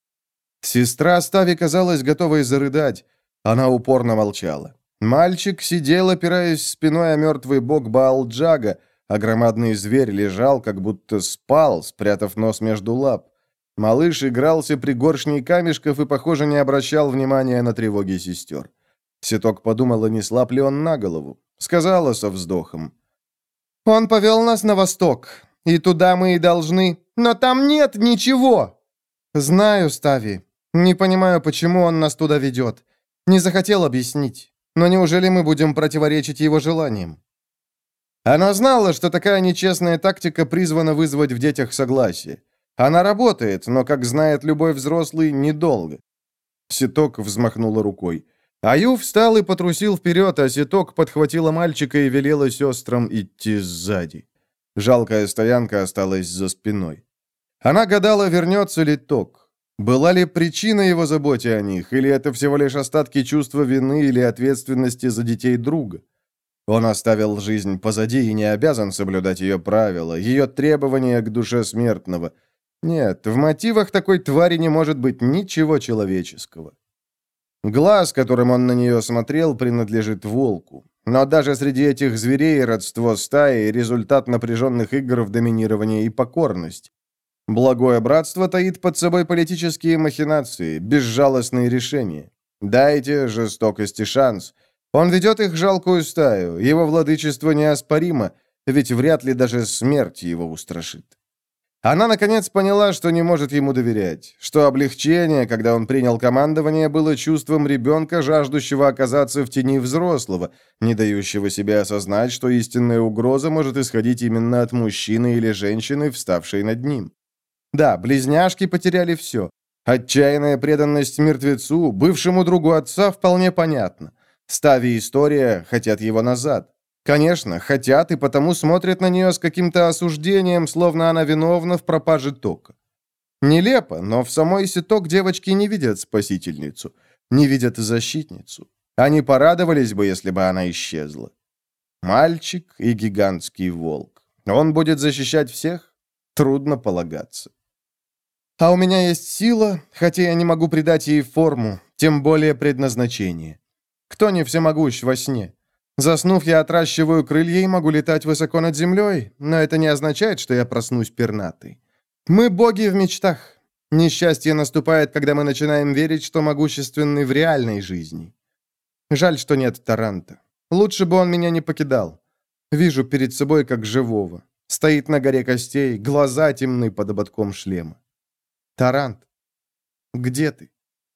Сестра Стави казалась готовой зарыдать. Она упорно молчала. Мальчик сидел, опираясь спиной о мертвый бок Баал-Джага, а громадный зверь лежал, как будто спал, спрятав нос между лап. Малыш игрался пригоршней камешков и, похоже, не обращал внимания на тревоги сестер. Сеток подумала, не слаб ли он на голову. Сказала со вздохом. «Он повел нас на восток, и туда мы и должны. Но там нет ничего!» «Знаю, Стави. Не понимаю, почему он нас туда ведет. Не захотел объяснить. Но неужели мы будем противоречить его желаниям?» Она знала, что такая нечестная тактика призвана вызвать в детях согласие. Она работает, но, как знает любой взрослый, недолго. Сеток взмахнула рукой. Аю встал и потрусил вперед, а Сеток подхватила мальчика и велела сестрам идти сзади. Жалкая стоянка осталась за спиной. Она гадала, вернется ли Ток. Была ли причина его заботе о них, или это всего лишь остатки чувства вины или ответственности за детей друга? Он оставил жизнь позади и не обязан соблюдать ее правила, ее требования к душе смертного. Нет, в мотивах такой твари не может быть ничего человеческого. Глаз, которым он на нее смотрел, принадлежит волку. Но даже среди этих зверей родство стаи – результат напряженных игр в доминирование и покорность. Благое братство таит под собой политические махинации, безжалостные решения. Дайте жестокости шанс. Он ведет их жалкую стаю, его владычество неоспоримо, ведь вряд ли даже смерть его устрашит. Она, наконец, поняла, что не может ему доверять, что облегчение, когда он принял командование, было чувством ребенка, жаждущего оказаться в тени взрослого, не дающего себе осознать, что истинная угроза может исходить именно от мужчины или женщины, вставшей над ним. Да, близняшки потеряли все. Отчаянная преданность мертвецу, бывшему другу отца, вполне понятна. Стави история хотят его назад. Конечно, хотят и потому смотрят на нее с каким-то осуждением, словно она виновна в пропаже Тока. Нелепо, но в самой Сеток девочки не видят спасительницу, не видят защитницу. Они порадовались бы, если бы она исчезла. Мальчик и гигантский волк. Он будет защищать всех? Трудно полагаться. А у меня есть сила, хотя я не могу придать ей форму, тем более предназначение. Кто не всемогущ во сне? Заснув, я отращиваю крылья и могу летать высоко над землей, но это не означает, что я проснусь пернатой. Мы боги в мечтах. Несчастье наступает, когда мы начинаем верить, что могущественны в реальной жизни. Жаль, что нет Таранта. Лучше бы он меня не покидал. Вижу перед собой как живого. Стоит на горе костей, глаза темны под ободком шлема. Тарант, где ты?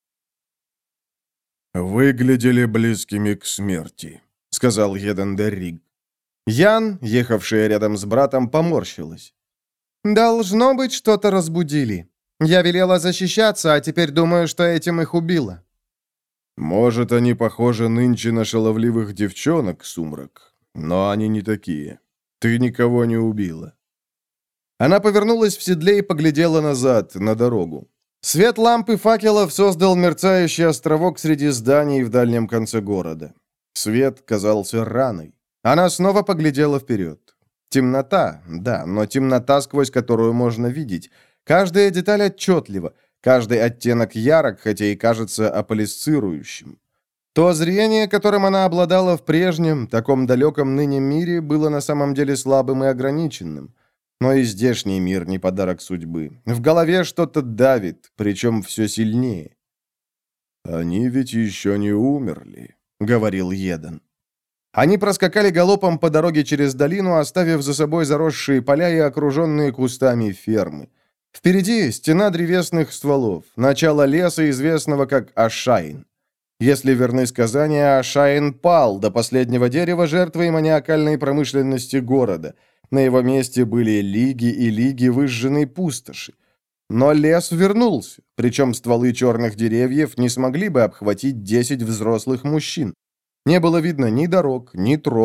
«Выглядели близкими к смерти», — сказал Едендерриг. Ян, ехавшая рядом с братом, поморщилась. «Должно быть, что-то разбудили. Я велела защищаться, а теперь думаю, что этим их убило». «Может, они похожи нынче на шаловливых девчонок, Сумрак, но они не такие. Ты никого не убила». Она повернулась в седле и поглядела назад, на дорогу. Свет лампы факелов создал мерцающий островок среди зданий в дальнем конце города. Свет казался раной. Она снова поглядела вперед. Темнота, да, но темнота, сквозь которую можно видеть. Каждая деталь отчетлива, каждый оттенок ярок, хотя и кажется аполисцирующим. То зрение, которым она обладала в прежнем, таком далеком ныне мире, было на самом деле слабым и ограниченным. Но и здешний мир не подарок судьбы. В голове что-то давит, причем все сильнее. «Они ведь еще не умерли», — говорил Еден. Они проскакали галопом по дороге через долину, оставив за собой заросшие поля и окруженные кустами фермы. Впереди стена древесных стволов, начало леса, известного как Ашайн. Если верны сказания, Ашайн пал до последнего дерева жертвой маниакальной промышленности города. На его месте были лиги и лиги выжженной пустоши. Но лес вернулся, причем стволы черных деревьев не смогли бы обхватить десять взрослых мужчин. Не было видно ни дорог, ни троп,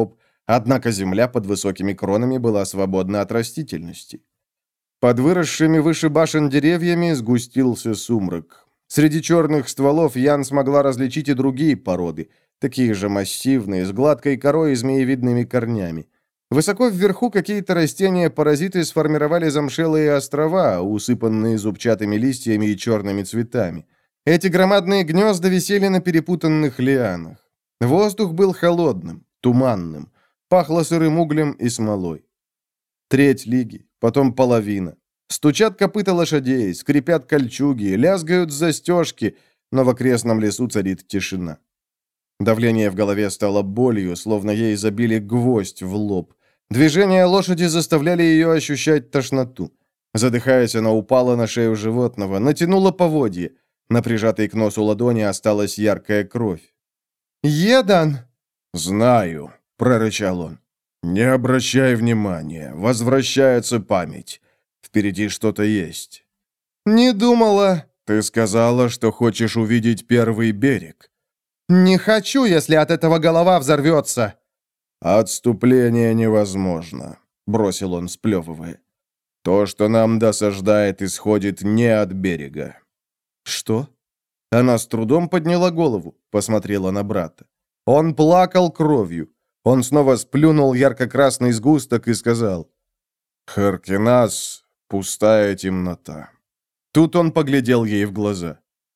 Однако земля под высокими кронами была свободна от растительности. Под выросшими выше башен деревьями сгустился сумрак. Среди черных стволов Ян смогла различить и другие породы, такие же массивные, с гладкой корой и змеевидными корнями. Высоко вверху какие-то растения-паразиты сформировали замшелые острова, усыпанные зубчатыми листьями и черными цветами. Эти громадные гнезда висели на перепутанных лианах. Воздух был холодным, туманным, пахло сырым углем и смолой. Треть лиги, потом половина. Стучат копыта лошадей, скрипят кольчуги, лязгают застежки, но в окрестном лесу царит тишина. Давление в голове стало болью, словно ей забили гвоздь в лоб. Движения лошади заставляли ее ощущать тошноту. Задыхаясь, она упала на шею животного, натянула поводье. На прижатой к носу ладони осталась яркая кровь. «Едан!» «Знаю», — прорычал он. «Не обращай внимания, возвращается память. Впереди что-то есть». «Не думала...» «Ты сказала, что хочешь увидеть первый берег». «Не хочу, если от этого голова взорвется». «Отступление невозможно», — бросил он, сплевывая. «То, что нам досаждает, исходит не от берега». «Что?» Она с трудом подняла голову, посмотрела на брата. Он плакал кровью. Он снова сплюнул ярко-красный сгусток и сказал: «Харкинас — пустая темнота». Тут он поглядел ей в глаза.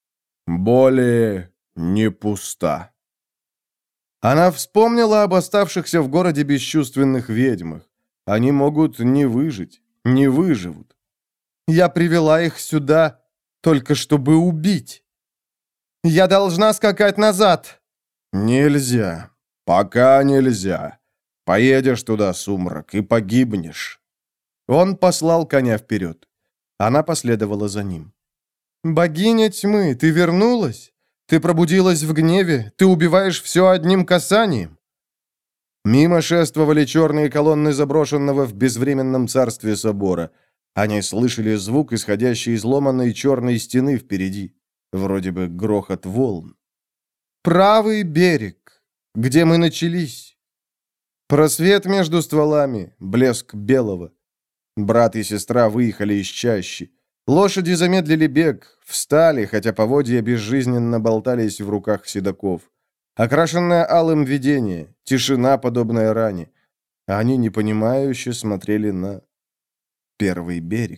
«Более не пуста». Она вспомнила об оставшихся в городе бесчувственных ведьмах. Они могут не выжить, не выживут. Я привела их сюда, только чтобы убить. Я должна скакать назад. Нельзя. Пока нельзя. Поедешь туда, сумрак, и погибнешь. Он послал коня вперед. Она последовала за ним. «Богиня тьмы, ты вернулась? Ты пробудилась в гневе? Ты убиваешь все одним касанием?» Мимо шествовали черные колонны заброшенного в безвременном царстве собора. Они слышали звук, исходящий из ломаной черной стены впереди. Вроде бы грохот волн. «Правый берег, где мы начались». Просвет между стволами, блеск белого. Брат и сестра выехали из чащи. Лошади замедлили бег, встали, хотя поводья безжизненно болтались в руках седаков. Окрашенное алым видение, тишина, подобная ране. Они непонимающе смотрели на первый берег.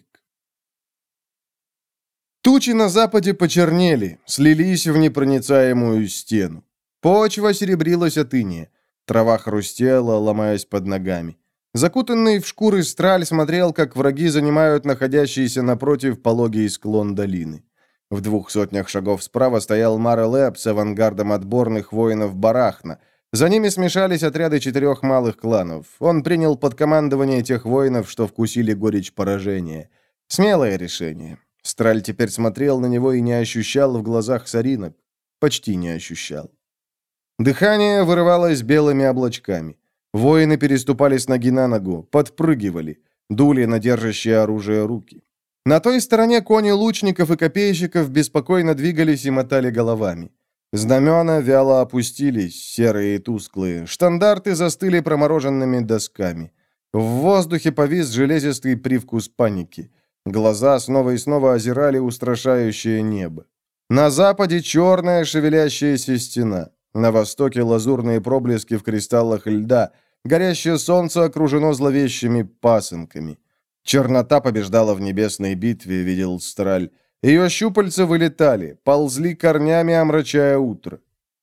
Тучи на западе почернели, слились в непроницаемую стену. Почва серебрилась от иния. Трава хрустела, ломаясь под ногами. Закутанный в шкуры страль смотрел, как враги занимают находящийся напротив пологий склон долины. В двух сотнях шагов справа стоял Мара Лэб с авангардом отборных воинов Барахна. За ними смешались отряды четырех малых кланов. Он принял под командование тех воинов, что вкусили горечь поражения. Смелое решение. Страль теперь смотрел на него и не ощущал в глазах соринок. Почти не ощущал. Дыхание вырывалось белыми облачками. Воины переступали с ноги на ногу, подпрыгивали, дули на держащие оружие руки. На той стороне кони лучников и копейщиков беспокойно двигались и мотали головами. Знамена вяло опустились, серые и тусклые, штандарты застыли промороженными досками. В воздухе повис железистый привкус паники. Глаза снова и снова озирали устрашающее небо. На западе черная шевелящаяся стена. На востоке лазурные проблески в кристаллах льда. Горящее солнце окружено зловещими пасынками. Чернота побеждала в небесной битве, видел Страль. Ее щупальца вылетали, ползли корнями, омрачая утро.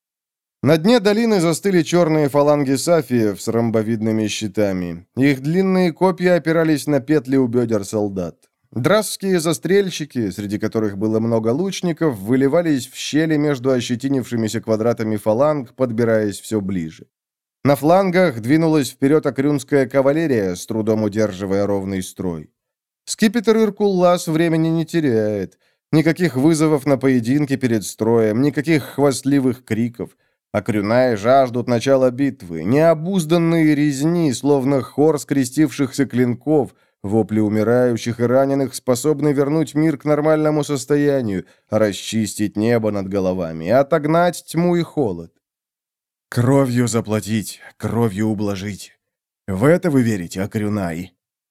На дне долины застыли черные фаланги сафиев с ромбовидными щитами. Их длинные копья опирались на петли у бедер солдат. Драские застрельщики, среди которых было много лучников, выливались в щели между ощетинившимися квадратами фаланг, подбираясь все ближе. На флангах двинулась вперед акрюнская кавалерия, с трудом удерживая ровный строй. Скипетр Иркуллас времени не теряет. Никаких вызовов на поединки перед строем, никаких хвастливых криков. Акрюнаи жаждут начала битвы, необузданные резни, словно хор скрестившихся клинков. Вопли умирающих и раненых способны вернуть мир к нормальному состоянию, расчистить небо над головами, отогнать тьму и холод. Кровью заплатить, кровью ублажить. В это вы верите, Акрюнай?»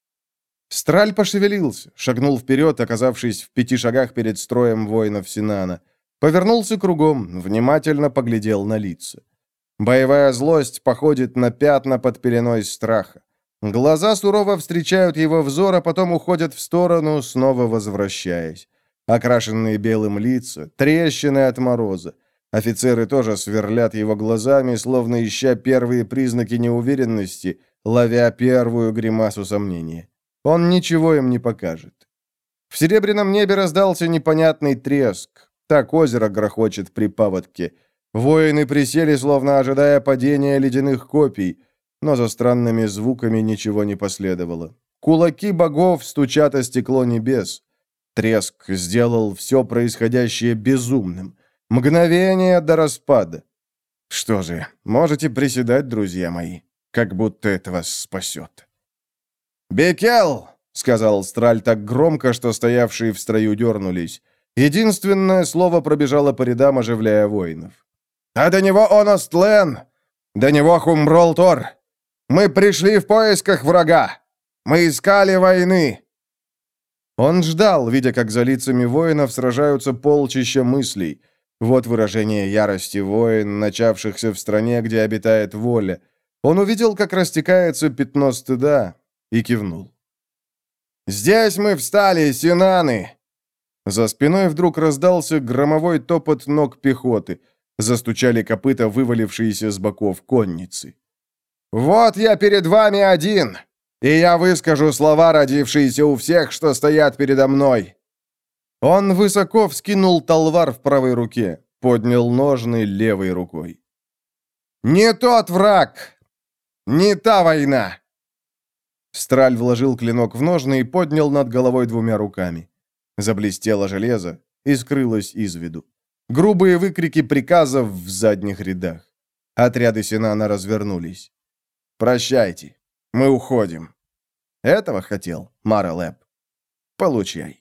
Страль пошевелился, шагнул вперед, оказавшись в пяти шагах перед строем воинов Синана. Повернулся кругом, внимательно поглядел на лица. Боевая злость походит на пятна под пеленой страха. Глаза сурово встречают его взор, а потом уходят в сторону, снова возвращаясь. Окрашенные белым лица, трещины от мороза. Офицеры тоже сверлят его глазами, словно ища первые признаки неуверенности, ловя первую гримасу сомнения. Он ничего им не покажет. В серебряном небе раздался непонятный треск. Так озеро грохочет при паводке. Воины присели, словно ожидая падения ледяных копий, но за странными звуками ничего не последовало. Кулаки богов стучат о стекло небес. Треск сделал все происходящее безумным. Мгновение до распада. Что же, можете приседать, друзья мои, как будто это вас спасет. «Бекел!» — сказал Страль так громко, что стоявшие в строю дернулись. Единственное слово пробежало по рядам, оживляя воинов. «А до него Оностлен! До него Хумброл-Тор! Мы пришли в поисках врага! Мы искали войны!» Он ждал, видя, как за лицами воинов сражаются полчища мыслей. Вот выражение ярости воин, начавшихся в стране, где обитает воля. Он увидел, как растекается пятно стыда, и кивнул. «Здесь мы встали, синаны!» За спиной вдруг раздался громовой топот ног пехоты. Застучали копыта, вывалившиеся с боков конницы. «Вот я перед вами один, и я выскажу слова, родившиеся у всех, что стоят передо мной». Он высоко вскинул талвар в правой руке, поднял ножны левой рукой. «Не тот враг! Не та война!» Страль вложил клинок в ножны и поднял над головой двумя руками. Заблестело железо и скрылось из виду. Грубые выкрики приказов в задних рядах. Отряды Синана развернулись. «Прощайте, мы уходим». Этого хотел Мара-Лэб. Получай.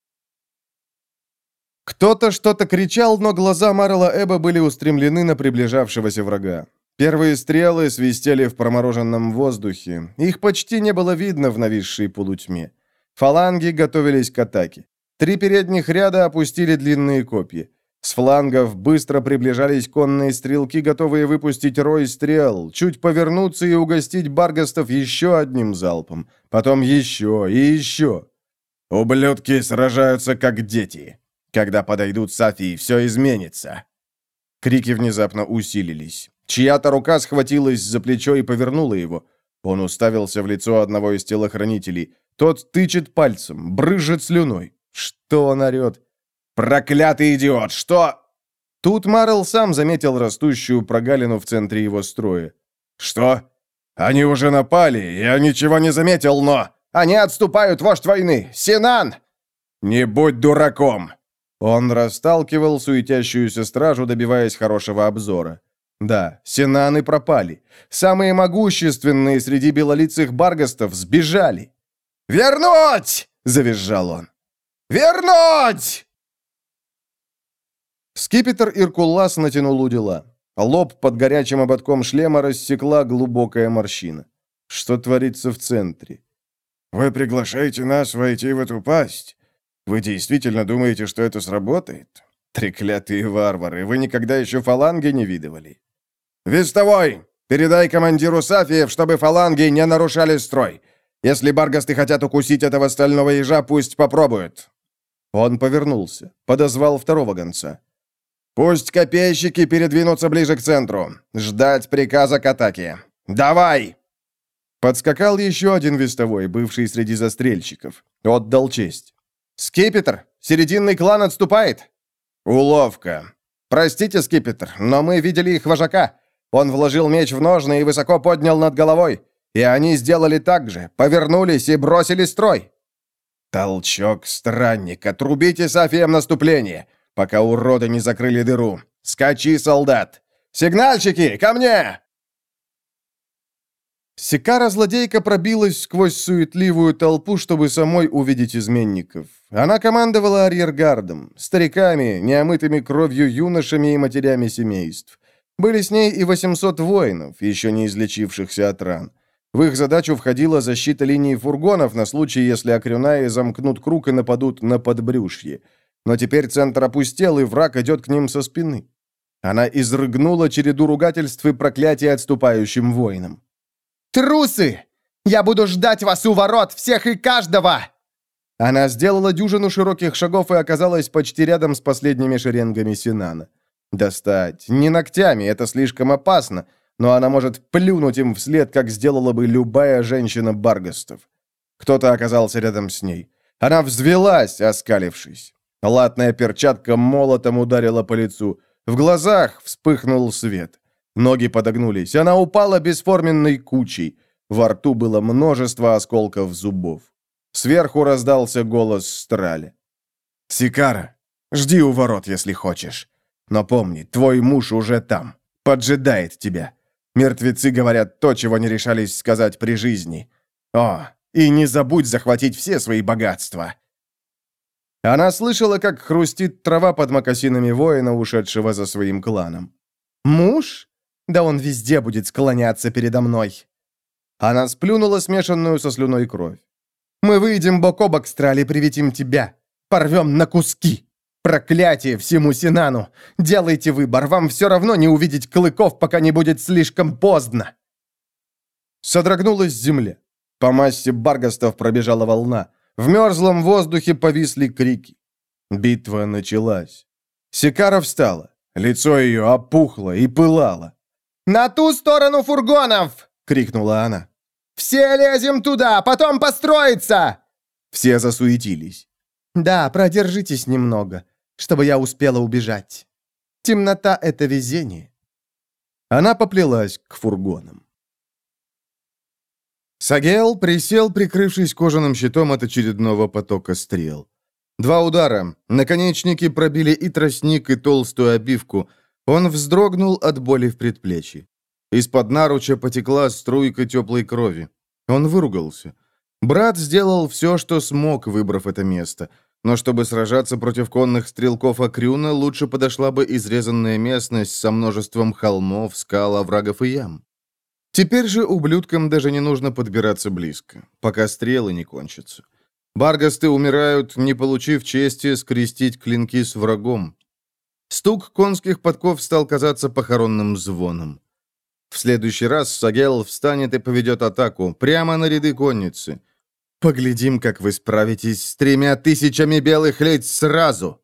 Кто-то что-то кричал, но глаза Марла-Эба были устремлены на приближавшегося врага. Первые стрелы свистели в промороженном воздухе. Их почти не было видно в нависшей полутьме. Фаланги готовились к атаке. Три передних ряда опустили длинные копья. С флангов быстро приближались конные стрелки, готовые выпустить рой стрел, чуть повернуться и угостить баргастов еще одним залпом, потом еще и еще. «Ублюдки сражаются как дети. Когда подойдут Сафии, все изменится». Крики внезапно усилились. Чья-то рука схватилась за плечо и повернула его. Он уставился в лицо одного из телохранителей. Тот тычет пальцем, брызжет слюной. Что он орет? «Проклятый идиот! Что?» Тут Марл сам заметил растущую прогалину в центре его строя. «Что? Они уже напали, я ничего не заметил, но...» «Они отступают, вождь войны! Синан!» «Не будь дураком!» Он расталкивал суетящуюся стражу, добиваясь хорошего обзора. Да, синаны пропали. Самые могущественные среди белолицых баргастов сбежали. «Вернуть!» — завизжал он. «Вернуть!» Скипетр Иркуллас натянул удила. Лоб под горячим ободком шлема рассекла глубокая морщина. Что творится в центре? «Вы приглашаете нас войти в эту пасть? Вы действительно думаете, что это сработает? Треклятые варвары, вы никогда еще фаланги не видывали?» «Вестовой, передай командиру Сафиев, чтобы фаланги не нарушали строй. Если баргасты хотят укусить этого стального ежа, пусть попробуют». Он повернулся, подозвал второго гонца. «Пусть копейщики передвинутся ближе к центру. Ждать приказа к атаке. Давай!» Подскакал еще один вестовой, бывший среди застрельщиков. Отдал честь. «Скипетр! Серединный клан отступает!» «Уловка!» «Простите, Скипетр, но мы видели их вожака. Он вложил меч в ножны и высоко поднял над головой. И они сделали так же, повернулись и бросили строй». «Толчок странника! Трубите Сафием наступление, пока уроды не закрыли дыру. Скачи, солдат! Сигнальщики, ко мне!» Сикара-злодейка пробилась сквозь суетливую толпу, чтобы самой увидеть изменников. Она командовала арьергардом, стариками, неомытыми кровью юношами и матерями семейств. Были с ней и восемьсот воинов, еще не излечившихся от ран. В их задачу входила защита линии фургонов на случай, если акрюнаи замкнут круг и нападут на подбрюшье. Но теперь центр опустел, и враг идет к ним со спины. Она изрыгнула череду ругательств и проклятий отступающим воинам. «Трусы! Я буду ждать вас у ворот, всех и каждого!» Она сделала дюжину широких шагов и оказалась почти рядом с последними шеренгами Синана. Достать не ногтями, это слишком опасно, но она может плюнуть им вслед, как сделала бы любая женщина Баргастов. Кто-то оказался рядом с ней. Она взвелась, оскалившись. Латная перчатка молотом ударила по лицу. В глазах вспыхнул свет. Ноги подогнулись. Она упала бесформенной кучей. Во рту было множество осколков зубов. Сверху раздался голос Страля. «Сикара, жди у ворот, если хочешь. Но помни, твой муж уже там. Поджидает тебя. Мертвецы говорят то, чего не решались сказать при жизни. О, и не забудь захватить все свои богатства». Она слышала, как хрустит трава под мокасинами воина, ушедшего за своим кланом. «Муж? Да он везде будет склоняться передо мной». Она сплюнула смешанную со слюной кровь. «Мы выйдем бок о бок, Страли, приветим тебя. Порвем на куски. Проклятие всему Синану! Делайте выбор, вам все равно не увидеть клыков, пока не будет слишком поздно!» Содрогнулась земля. По массе Баргастов пробежала волна. В мерзлом воздухе повисли крики. Битва началась. Сикара встала. Лицо ее опухло и пылало. «На ту сторону фургонов!» — крикнула она. «Все лезем туда, потом построиться!» Все засуетились. «Да, продержитесь немного, чтобы я успела убежать. Темнота — это везение». Она поплелась к фургонам. Сагел присел, прикрывшись кожаным щитом от очередного потока стрел. Два удара. Наконечники пробили и тростник, и толстую обивку. Он вздрогнул от боли в предплечье. Из-под наруча потекла струйка теплой крови. Он выругался. Брат сделал все, что смог, выбрав это место. Но чтобы сражаться против конных стрелков Акрюна, лучше подошла бы изрезанная местность со множеством холмов, скал, оврагов и ям. Теперь же ублюдкам даже не нужно подбираться близко, пока стрелы не кончатся. Баргасты умирают, не получив чести скрестить клинки с врагом. Стук конских подков стал казаться похоронным звоном. В следующий раз Сагел встанет и поведет атаку прямо на ряды конницы. Поглядим, как вы справитесь с тремя тысячами белых лиц сразу.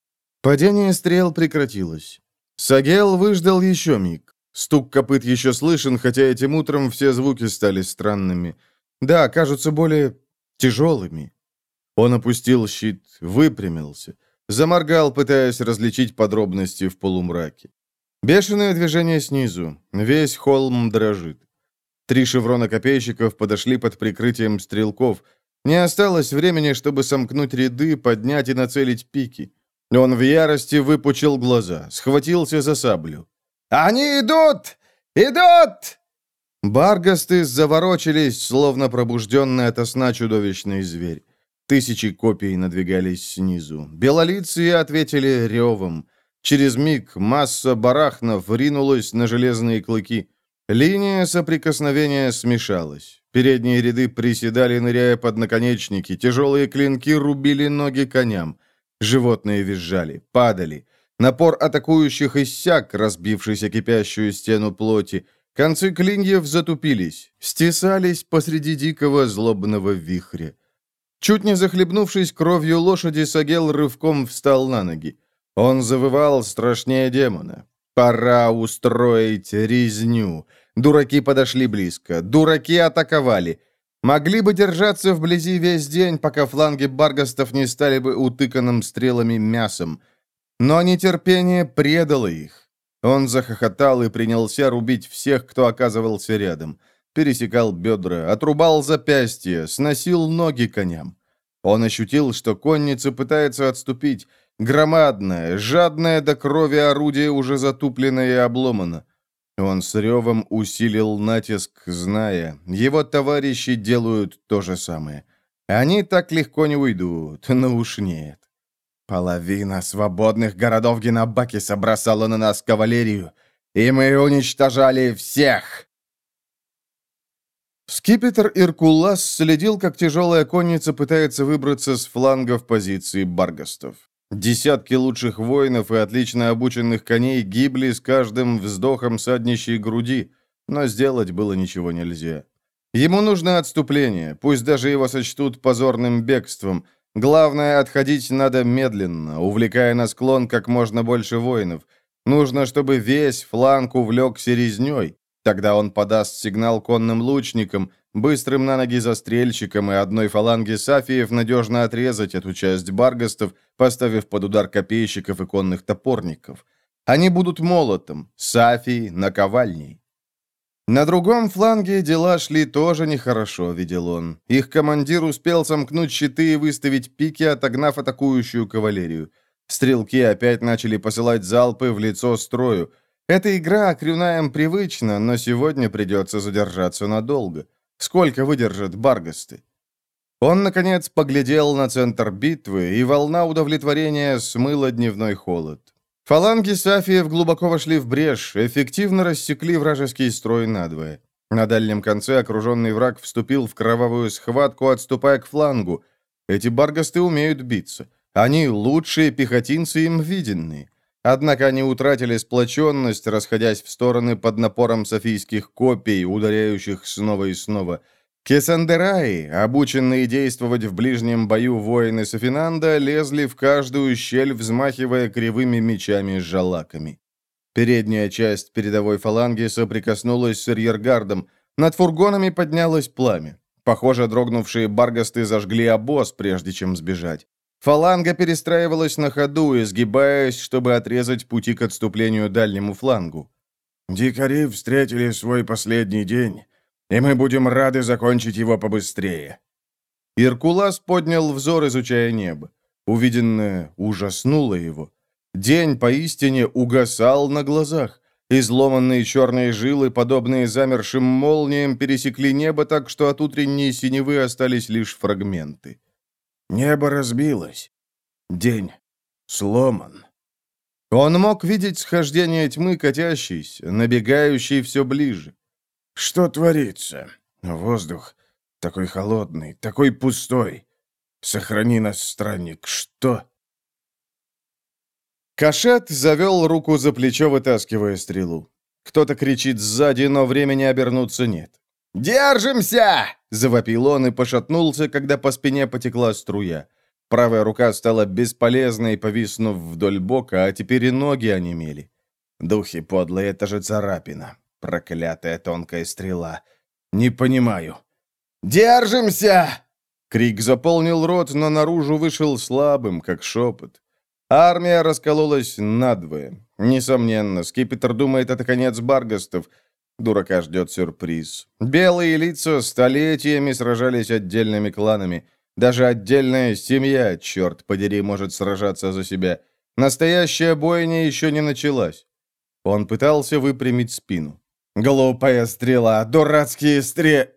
Падение стрел прекратилось. Сагел выждал еще миг. Стук копыт еще слышен, хотя этим утром все звуки стали странными. Да, кажутся более тяжелыми. Он опустил щит, выпрямился, заморгал, пытаясь различить подробности в полумраке. Бешеное движение снизу. Весь холм дрожит. Три шеврона копейщиков подошли под прикрытием стрелков. Не осталось времени, чтобы сомкнуть ряды, поднять и нацелить пики. Он в ярости выпучил глаза, схватился за саблю. «Они идут! Идут!» Баргасты заворочились, словно пробужденный ото сна чудовищный зверь. Тысячи копий надвигались снизу. Белолицые ответили ревом. Через миг масса барахнов ринулась на железные клыки. Линия соприкосновения смешалась. Передние ряды приседали, ныряя под наконечники. Тяжелые клинки рубили ноги коням. Животные визжали, падали. Напор атакующих иссяк, разбившись о кипящую стену плоти. Концы клиньев затупились, стесались посреди дикого злобного вихря. Чуть не захлебнувшись кровью лошади, Сагел рывком встал на ноги. Он завывал страшнее демона. «Пора устроить резню». Дураки подошли близко. Дураки атаковали. Могли бы держаться вблизи весь день, пока фланги баргастов не стали бы утыканным стрелами мясом. Но нетерпение предало их. Он захохотал и принялся рубить всех, кто оказывался рядом. Пересекал бедра, отрубал запястья, сносил ноги коням. Он ощутил, что конница пытается отступить. Громадное, жадное до крови орудие уже затуплено и обломано. Он с ревом усилил натиск, зная, его товарищи делают то же самое. Они так легко не уйдут, но уж нет. Половина свободных городов Геннабакиса бросала на нас кавалерию, и мы уничтожали всех. Скипетр Иркулас следил, как тяжелая конница пытается выбраться с флангов позиции баргастов. Десятки лучших воинов и отлично обученных коней гибли с каждым вздохом саднищей груди, но сделать было ничего нельзя. Ему нужно отступление, пусть даже его сочтут позорным бегством. Главное, отходить надо медленно, увлекая на склон как можно больше воинов. Нужно, чтобы весь фланг увлекся резней. Тогда он подаст сигнал конным лучникам, быстрым на ноги застрельщикам и одной фаланге сафиев надежно отрезать эту часть баргастов, поставив под удар копейщиков и конных топорников. Они будут молотом, сафии наковальней. На другом фланге дела шли тоже нехорошо, видел он. Их командир успел сомкнуть щиты и выставить пики, отогнав атакующую кавалерию. Стрелки опять начали посылать залпы в лицо строю. Эта игра крюнаям привычна, но сегодня придется задержаться надолго. Сколько выдержат баргасты? Он, наконец, поглядел на центр битвы, и волна удовлетворения смыла дневной холод. Фаланги сафиев глубоко вошли в брешь, эффективно рассекли вражеский строй надвое. На дальнем конце окруженный враг вступил в кровавую схватку, отступая к флангу. Эти баргасты умеют биться. Они лучшие пехотинцы, им виденные. Однако они утратили сплоченность, расходясь в стороны под напором софийских копий, ударяющих снова и снова. Кесандераи, обученные действовать в ближнем бою воины Софинанда, лезли в каждую щель, взмахивая кривыми мечами с жалаками. Передняя часть передовой фаланги соприкоснулась с арьергардом. Над фургонами поднялось пламя. Похоже, дрогнувшие баргасты зажгли обоз, прежде чем сбежать. Фаланга перестраивалась на ходу, изгибаясь, чтобы отрезать пути к отступлению дальнему флангу. «Дикари встретили свой последний день, и мы будем рады закончить его побыстрее». Иркулас поднял взор, изучая небо. Увиденное ужаснуло его. День поистине угасал на глазах. Изломанные черные жилы, подобные замершим молниям, пересекли небо так, что от утренней синевы остались лишь фрагменты. Небо разбилось. День сломан. Он мог видеть схождение тьмы, катящейся, набегающей все ближе. Что творится? Воздух такой холодный, такой пустой. Сохрани нас, странник. Что? Кашет завел руку за плечо, вытаскивая стрелу. Кто-то кричит сзади, но времени обернуться нет. «Держимся!» — завопил он и пошатнулся, когда по спине потекла струя. Правая рука стала бесполезной, повиснув вдоль бока, а теперь и ноги онемели. Духи подлые, это же царапина. Проклятая тонкая стрела. Не понимаю. «Держимся!» Крик заполнил рот, но наружу вышел слабым, как шепот. Армия раскололась надвое. Несомненно, скипетр думает, это конец баргастов. Дурака ждет сюрприз. Белые лица столетиями сражались отдельными кланами. Даже отдельная семья, черт подери, может сражаться за себя. Настоящая бойня еще не началась. Он пытался выпрямить спину. «Глупая стрела! Дурацкие стрелы!»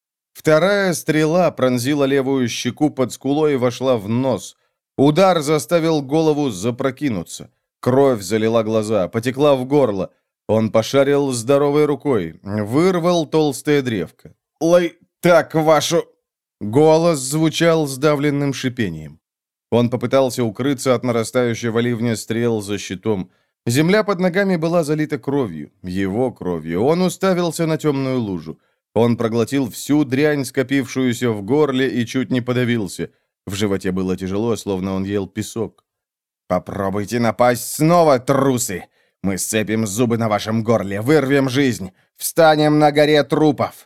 Вторая стрела пронзила левую щеку под скулой и вошла в нос. Удар заставил голову запрокинуться. Кровь залила глаза, потекла в горло. Он пошарил здоровой рукой, вырвал толстое древко. «Лай, так вашу...» Голос звучал сдавленным шипением. Он попытался укрыться от нарастающего ливня стрел за щитом. Земля под ногами была залита кровью, его кровью. Он уставился на темную лужу. Он проглотил всю дрянь, скопившуюся в горле, и чуть не подавился. В животе было тяжело, словно он ел песок. «Попробуйте напасть снова, трусы! Мы сцепим зубы на вашем горле, вырвем жизнь, встанем на горе трупов!»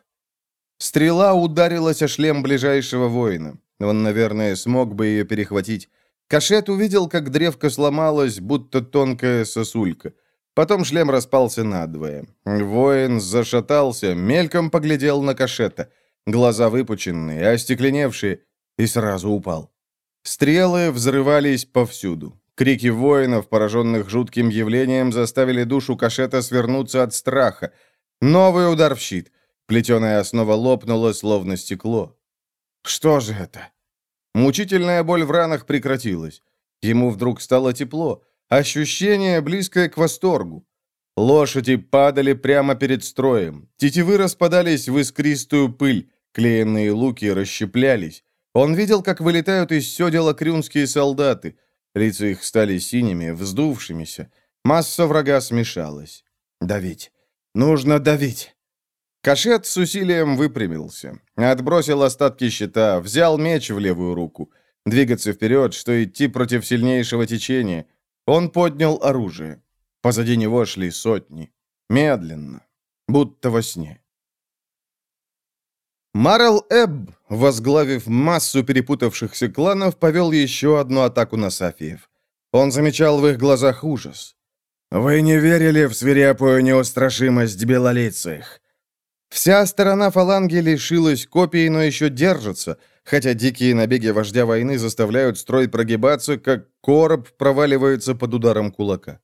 Стрела ударилась о шлем ближайшего воина. Он, наверное, смог бы ее перехватить. Кашет увидел, как древко сломалось, будто тонкая сосулька. Потом шлем распался надвое. Воин зашатался, мельком поглядел на Кашета. Глаза выпученные, остекленевшие, и сразу упал. Стрелы взрывались повсюду. Крики воинов, пораженных жутким явлением, заставили душу Кашета свернуться от страха. Новый удар в щит. Плетеная основа лопнула, словно стекло. Что же это? Мучительная боль в ранах прекратилась. Ему вдруг стало тепло. Ощущение, близкое к восторгу. Лошади падали прямо перед строем. Тетивы распадались в искристую пыль, клеенные луки расщеплялись. Он видел, как вылетают из седела крюнские солдаты. Лица их стали синими, вздувшимися. Масса врага смешалась. Давить. Нужно давить. Кашет с усилием выпрямился. Отбросил остатки щита, взял меч в левую руку. Двигаться вперед, что идти против сильнейшего течения. Он поднял оружие. Позади него шли сотни. Медленно. Будто во сне. Марал Эбб, возглавив массу перепутавшихся кланов, повел еще одну атаку на Сафиев. Он замечал в их глазах ужас. «Вы не верили в свирепую неустрашимость белолицых?» Вся сторона фаланги лишилась копий, но еще держится, хотя дикие набеги вождя войны заставляют строй прогибаться, как короб проваливается под ударом кулака.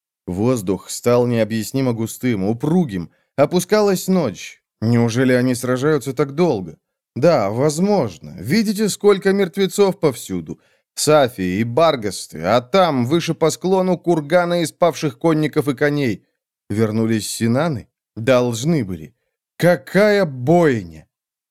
Воздух стал необъяснимо густым, упругим. Опускалась ночь. Неужели они сражаются так долго? Да, возможно. Видите, сколько мертвецов повсюду. Сафии и Баргасты, а там, выше по склону, курганы из павших конников и коней. Вернулись синаны? Должны были. Какая бойня!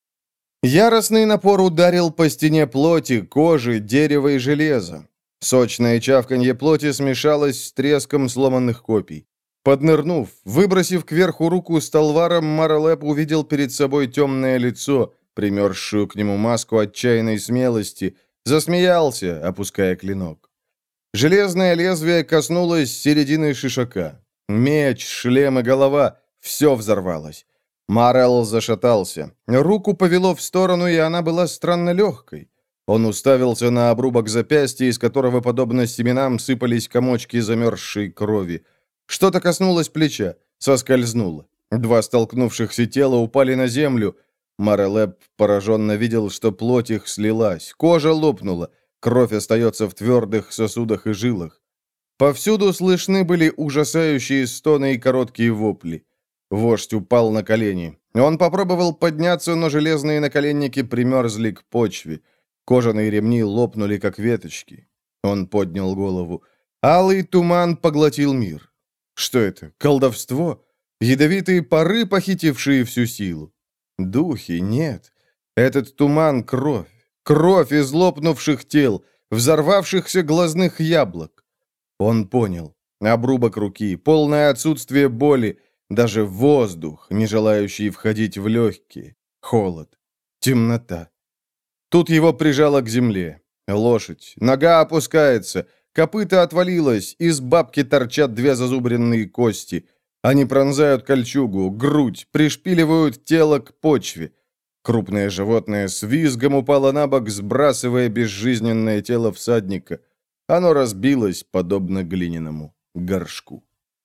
Яростный напор ударил по стене плоти, кожи, дерева и железа. Сочное чавканье плоти смешалось с треском сломанных копий. Поднырнув, выбросив кверху руку с талваром, Маралеп увидел перед собой темное лицо, примерзшую к нему маску отчаянной смелости, засмеялся, опуская клинок. Железное лезвие коснулось середины шишака. Меч, шлем и голова — все взорвалось. Марел зашатался. Руку повело в сторону, и она была странно легкой. Он уставился на обрубок запястья, из которого, подобно семенам, сыпались комочки замерзшей крови. Что-то коснулось плеча, соскользнуло. Два столкнувшихся тела упали на землю. Марелеп пораженно видел, что плоть их слилась, кожа лопнула, кровь остается в твердых сосудах и жилах. Повсюду слышны были ужасающие стоны и короткие вопли. Вождь упал на колени. Он попробовал подняться, но железные наколенники примерзли к почве. Кожаные ремни лопнули, как веточки. Он поднял голову. Алый туман поглотил мир. Что это? Колдовство? Ядовитые пары, похитившие всю силу? Духи? Нет. Этот туман — кровь. Кровь из лопнувших тел, взорвавшихся глазных яблок. Он понял. Обрубок руки, полное отсутствие боли, даже воздух, не желающий входить в легкие. Холод. Темнота. Тут его прижало к земле. Лошадь. Нога опускается. Копыто отвалилось. Из бабки торчат две зазубренные кости. Они пронзают кольчугу, грудь, пришпиливают тело к почве. Крупное животное с визгом упало на бок, сбрасывая безжизненное тело всадника. Оно разбилось, подобно глиняному горшку.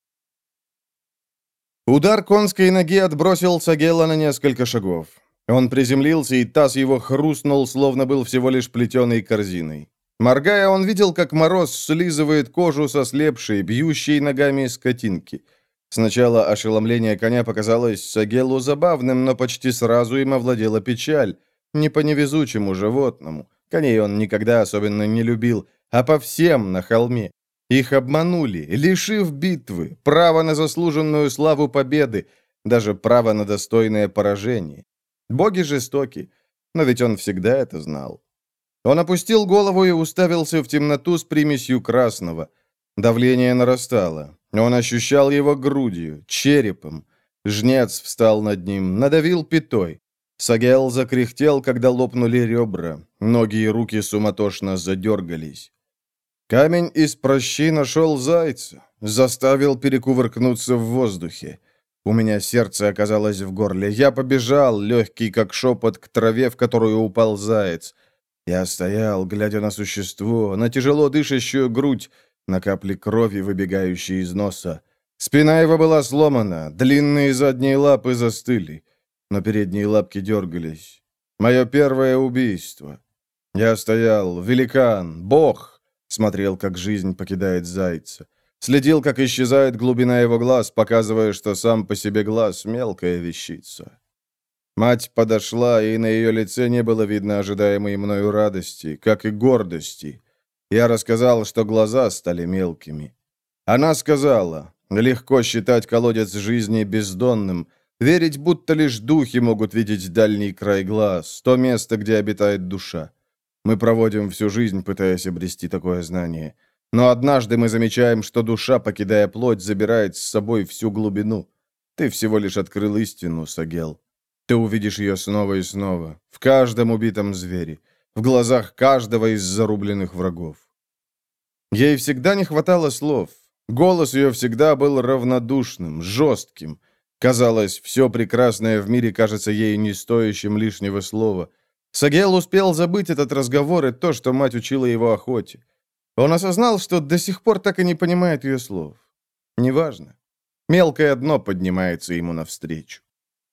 Удар конской ноги отбросил Сагела на несколько шагов. Он приземлился, и таз его хрустнул, словно был всего лишь плетеной корзиной. Моргая, он видел, как мороз слизывает кожу со слепшей, бьющей ногами скотинки. Сначала ошеломление коня показалось Сагелу забавным, но почти сразу им овладела печаль. Не по невезучему животному. Коней он никогда особенно не любил, а по всем на холме. Их обманули, лишив битвы, права на заслуженную славу победы, даже право на достойное поражение. Боги жестоки, но ведь он всегда это знал. Он опустил голову и уставился в темноту с примесью красного. Давление нарастало. Он ощущал его грудью, черепом. Жнец встал над ним, надавил пятой. Сагел закряхтел, когда лопнули ребра. Ноги и руки суматошно задергались. Камень из прощи нашел зайца, заставил перекувыркнуться в воздухе. У меня сердце оказалось в горле. Я побежал, легкий как шепот, к траве, в которую упал заяц. Я стоял, глядя на существо, на тяжело дышащую грудь, на капли крови, выбегающие из носа. Спина его была сломана, длинные задние лапы застыли, но передние лапки дергались. Мое первое убийство. Я стоял, великан, бог, смотрел, как жизнь покидает зайца. Следил, как исчезает глубина его глаз, показывая, что сам по себе глаз — мелкая вещица. Мать подошла, и на ее лице не было видно ожидаемой мною радости, как и гордости. Я рассказал, что глаза стали мелкими. Она сказала: Легко считать колодец жизни бездонным, верить, будто лишь духи могут видеть дальний край глаз, то место, где обитает душа. Мы проводим всю жизнь, пытаясь обрести такое знание. Но однажды мы замечаем, что душа, покидая плоть, забирает с собой всю глубину. Ты всего лишь открыл истину, Сагел. Ты увидишь ее снова и снова, в каждом убитом звере, в глазах каждого из зарубленных врагов. Ей всегда не хватало слов. Голос ее всегда был равнодушным, жестким. Казалось, все прекрасное в мире кажется ей не стоящим лишнего слова. Сагел успел забыть этот разговор и то, что мать учила его охоте. Он осознал, что до сих пор так и не понимает ее слов. Неважно. Мелкое дно поднимается ему навстречу.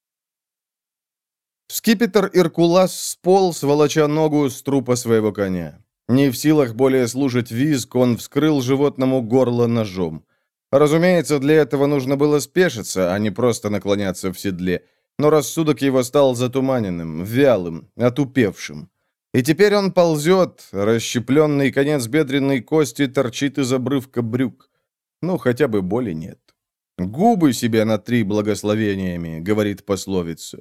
Скипетр Иркулас сполз, волоча ногу с трупа своего коня. Не в силах более слушать визг, он вскрыл животному горло ножом. Разумеется, для этого нужно было спешиться, а не просто наклоняться в седле. Но рассудок его стал затуманенным, вялым, отупевшим. И теперь он ползет, расщепленный конец бедренной кости торчит из обрывка брюк. Ну, хотя бы боли нет. «Губы себе натри благословениями», — говорит пословица.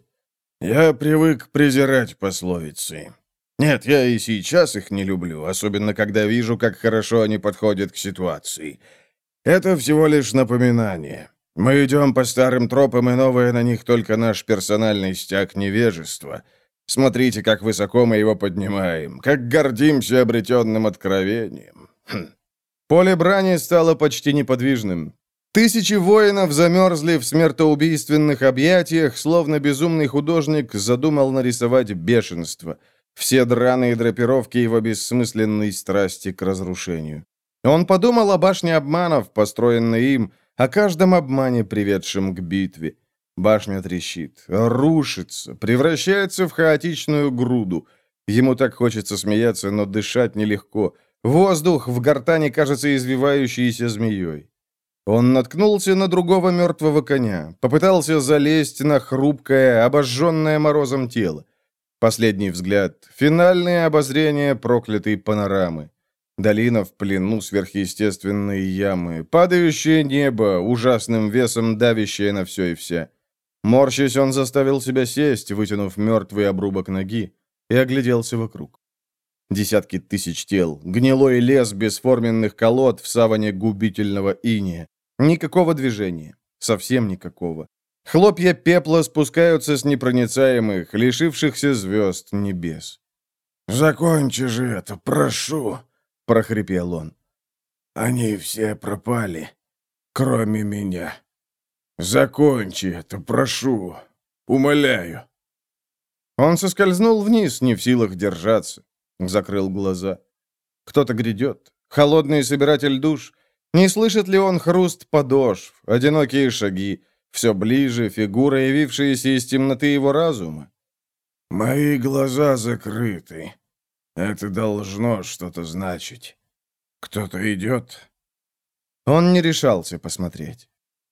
Я привык презирать пословицы. Нет, я и сейчас их не люблю, особенно когда вижу, как хорошо они подходят к ситуации. Это всего лишь напоминание. Мы идем по старым тропам, и новое на них только наш персональный стяг невежества. Смотрите, как высоко мы его поднимаем, как гордимся обретенным откровением. Хм. Поле брани стало почти неподвижным. Тысячи воинов замерзли в смертоубийственных объятиях, словно безумный художник задумал нарисовать бешенство. Все драные драпировки его бессмысленной страсти к разрушению. Он подумал о башне обманов, построенной им, о каждом обмане, приведшем к битве. Башня трещит, рушится, превращается в хаотичную груду. Ему так хочется смеяться, но дышать нелегко. Воздух в гортани кажется извивающейся змеей. Он наткнулся на другого мертвого коня, попытался залезть на хрупкое, обожженное морозом тело. Последний взгляд, финальное обозрение проклятой панорамы. Долина в плену сверхъестественной ямы, падающее небо, ужасным весом давящее на все и вся. Морщась, он заставил себя сесть, вытянув мертвый обрубок ноги, и огляделся вокруг. Десятки тысяч тел, гнилой лес бесформенных колод в саване губительного иния. Никакого движения, совсем никакого. Хлопья пепла спускаются с непроницаемых, лишившихся звезд небес. «Закончи же это, прошу!» — прохрипел он. «Они все пропали, кроме меня. Закончи это, прошу, умоляю!» Он соскользнул вниз, не в силах держаться. Закрыл глаза. Кто-то грядет. Холодный собиратель душ. Не слышит ли он хруст подошв, одинокие шаги, все ближе фигура, явившаяся из темноты его разума? «Мои глаза закрыты. Это должно что-то значить. Кто-то идет?» Он не решался посмотреть.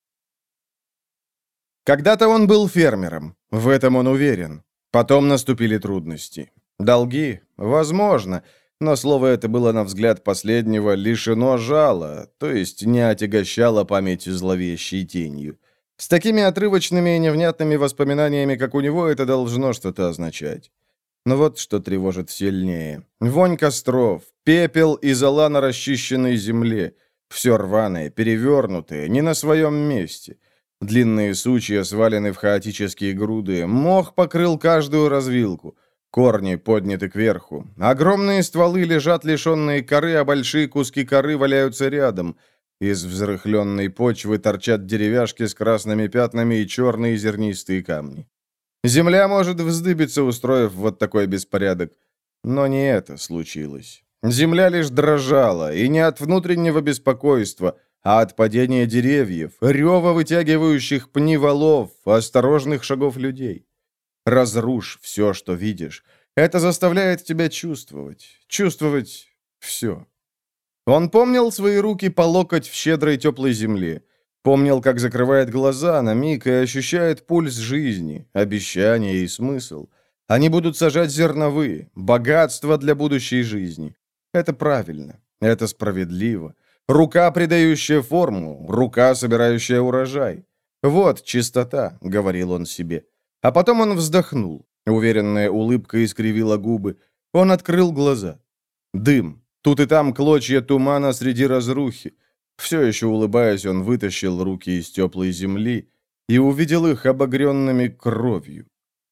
Когда-то он был фермером, в этом он уверен. Потом наступили трудности. Долги? Возможно. Но слово это было, на взгляд последнего, лишено жала, то есть не отягощало память зловещей тенью. С такими отрывочными и невнятными воспоминаниями, как у него, это должно что-то означать. Но вот что тревожит сильнее. Вонь костров, пепел и зола на расчищенной земле. Все рваное, перевернутое, не на своем месте. Длинные сучья свалены в хаотические груды, мох покрыл каждую развилку. Корни подняты кверху. Огромные стволы лежат лишенные коры, а большие куски коры валяются рядом. Из взрыхленной почвы торчат деревяшки с красными пятнами и черные зернистые камни. Земля может вздыбиться, устроив вот такой беспорядок. Но не это случилось. Земля лишь дрожала, и не от внутреннего беспокойства, а от падения деревьев, рева вытягивающих пни валов, осторожных шагов людей. Разрушь все, что видишь. Это заставляет тебя чувствовать. Чувствовать все. Он помнил свои руки по локоть в щедрой теплой земле. Помнил, как закрывает глаза на миг и ощущает пульс жизни, обещания и смысл. Они будут сажать зерновые, богатство для будущей жизни. Это правильно, это справедливо. Рука, придающая форму, рука, собирающая урожай. «Вот чистота», — говорил он себе. А потом он вздохнул. Уверенная улыбка искривила губы. Он открыл глаза. Дым. Тут и там клочья тумана среди разрухи. Все еще улыбаясь, он вытащил руки из теплой земли и увидел их обогренными кровью.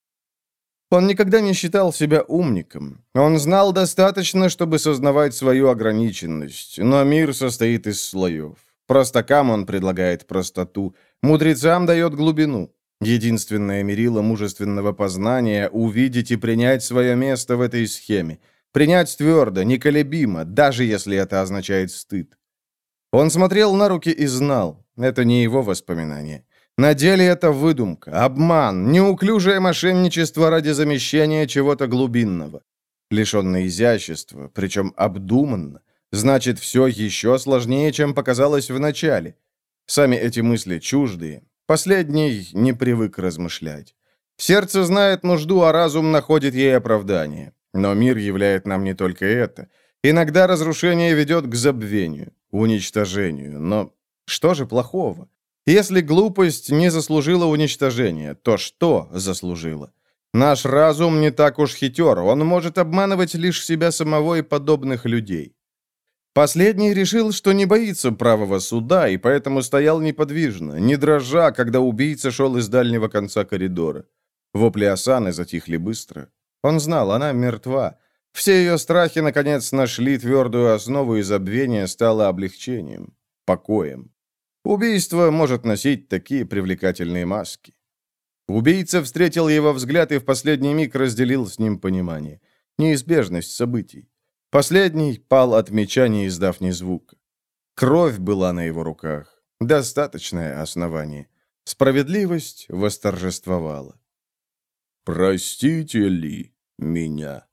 Он никогда не считал себя умником. Он знал достаточно, чтобы сознавать свою ограниченность, но мир состоит из слоев. Простакам он предлагает простоту, мудрецам дает глубину. Единственное мерило мужественного познания — увидеть и принять свое место в этой схеме. Принять твердо, неколебимо, даже если это означает стыд. Он смотрел на руки и знал, это не его воспоминания. На деле это выдумка, обман, неуклюжее мошенничество ради замещения чего-то глубинного. Лишенное изящества, причем обдуманно, значит, все еще сложнее, чем показалось вначале. Сами эти мысли чуждые. Последний не привык размышлять. Сердце знает нужду, а разум находит ей оправдание. Но мир являет нам не только это. Иногда разрушение ведет к забвению, уничтожению. Но что же плохого? Если глупость не заслужила уничтожения, то что заслужила? Наш разум не так уж хитер, он может обманывать лишь себя самого и подобных людей. Последний решил, что не боится правого суда, и поэтому стоял неподвижно, не дрожа, когда убийца шел из дальнего конца коридора. Вопли Осаны затихли быстро. Он знал, она мертва. Все ее страхи, наконец, нашли твердую основу, и забвение стало облегчением, покоем. Убийство может носить такие привлекательные маски. Убийца встретил его взгляд и в последний миг разделил с ним понимание. Неизбежность событий. Последний пал от меча, не издав ни звука. Кровь была на его руках. Достаточное основание. Справедливость восторжествовала. «Простите ли меня?»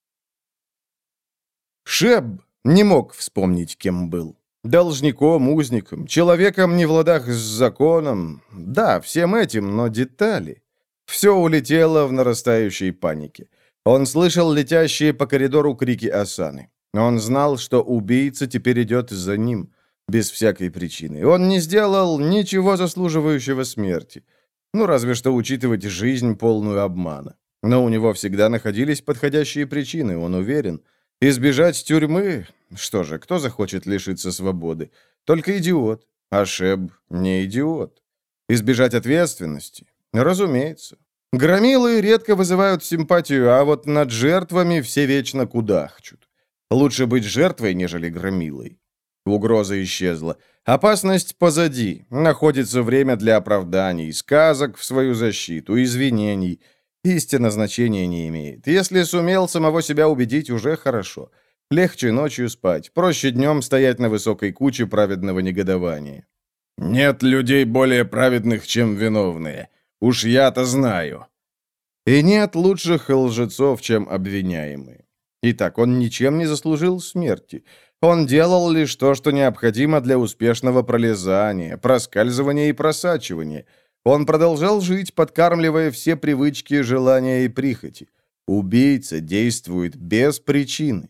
Шеб не мог вспомнить, кем был. Должником, узником, человеком не в ладах с законом. Да, всем этим, но детали. Все улетело в нарастающей панике. Он слышал летящие по коридору крики Осаны. Он знал, что убийца теперь идет за ним, без всякой причины. Он не сделал ничего заслуживающего смерти. Ну, разве что учитывать жизнь, полную обмана. Но у него всегда находились подходящие причины, он уверен. Избежать тюрьмы? Что же, кто захочет лишиться свободы? Только идиот. А Шеб не идиот. Избежать ответственности? Разумеется. Громилы редко вызывают симпатию, а вот над жертвами все вечно кудахчут. Лучше быть жертвой, нежели громилой. Угроза исчезла. Опасность позади. Находится время для оправданий, сказок в свою защиту, извинений. Истина значения не имеет. Если сумел самого себя убедить, уже хорошо. Легче ночью спать, проще днем стоять на высокой куче праведного негодования. «Нет людей более праведных, чем виновные. Уж я-то знаю». И нет лучших лжецов, чем обвиняемые. Итак, он ничем не заслужил смерти. Он делал лишь то, что необходимо для успешного пролезания, проскальзывания и просачивания. Он продолжал жить, подкармливая все привычки, желания и прихоти. Убийца действует без причины.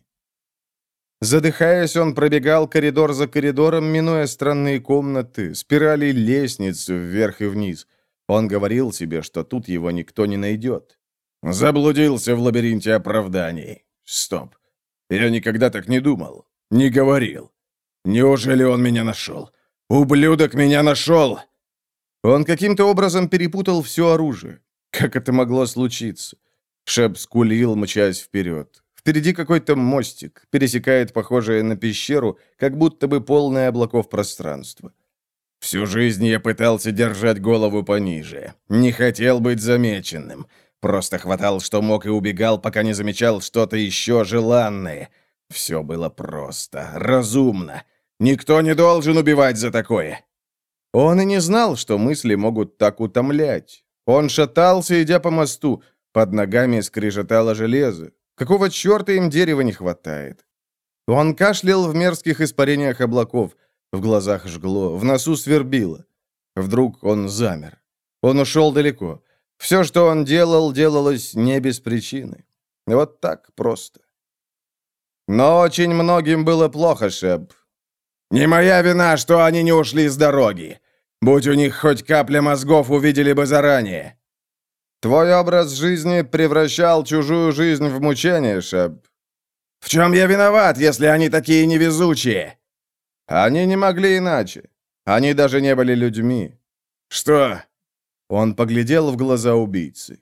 Задыхаясь, он пробегал коридор за коридором, минуя странные комнаты, спирали лестниц вверх и вниз. Он говорил себе, что тут его никто не найдет. Заблудился в лабиринте оправданий. Стоп. Я никогда так не думал. Не говорил. Неужели он меня нашел? Ублюдок меня нашел! Он каким-то образом перепутал все оружие. Как это могло случиться? Шеб скулил, мчась вперед. Впереди какой-то мостик, пересекает похожее на пещеру, как будто бы полное облаков пространство. Всю жизнь я пытался держать голову пониже. Не хотел быть замеченным. Просто хватал, что мог, и убегал, пока не замечал что-то еще желанное. Все было просто, разумно. Никто не должен убивать за такое. Он и не знал, что мысли могут так утомлять. Он шатался, идя по мосту. Под ногами скрежетало железо. Какого черта им дерева не хватает? Он кашлял в мерзких испарениях облаков. В глазах жгло, в носу свербило. Вдруг он замер. Он ушел далеко. Все, что он делал, делалось не без причины. Вот так просто. Но очень многим было плохо, Шеб. Не моя вина, что они не ушли с дороги. Будь у них хоть капля мозгов, увидели бы заранее». «Твой образ жизни превращал чужую жизнь в мучение, Шеп». «В чем я виноват, если они такие невезучие?» «Они не могли иначе. Они даже не были людьми». «Что?» Он поглядел в глаза убийцы.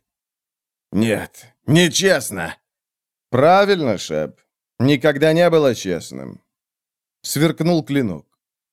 «Нет, нечестно». «Правильно, Шеп. Никогда не было честным». Сверкнул клинок.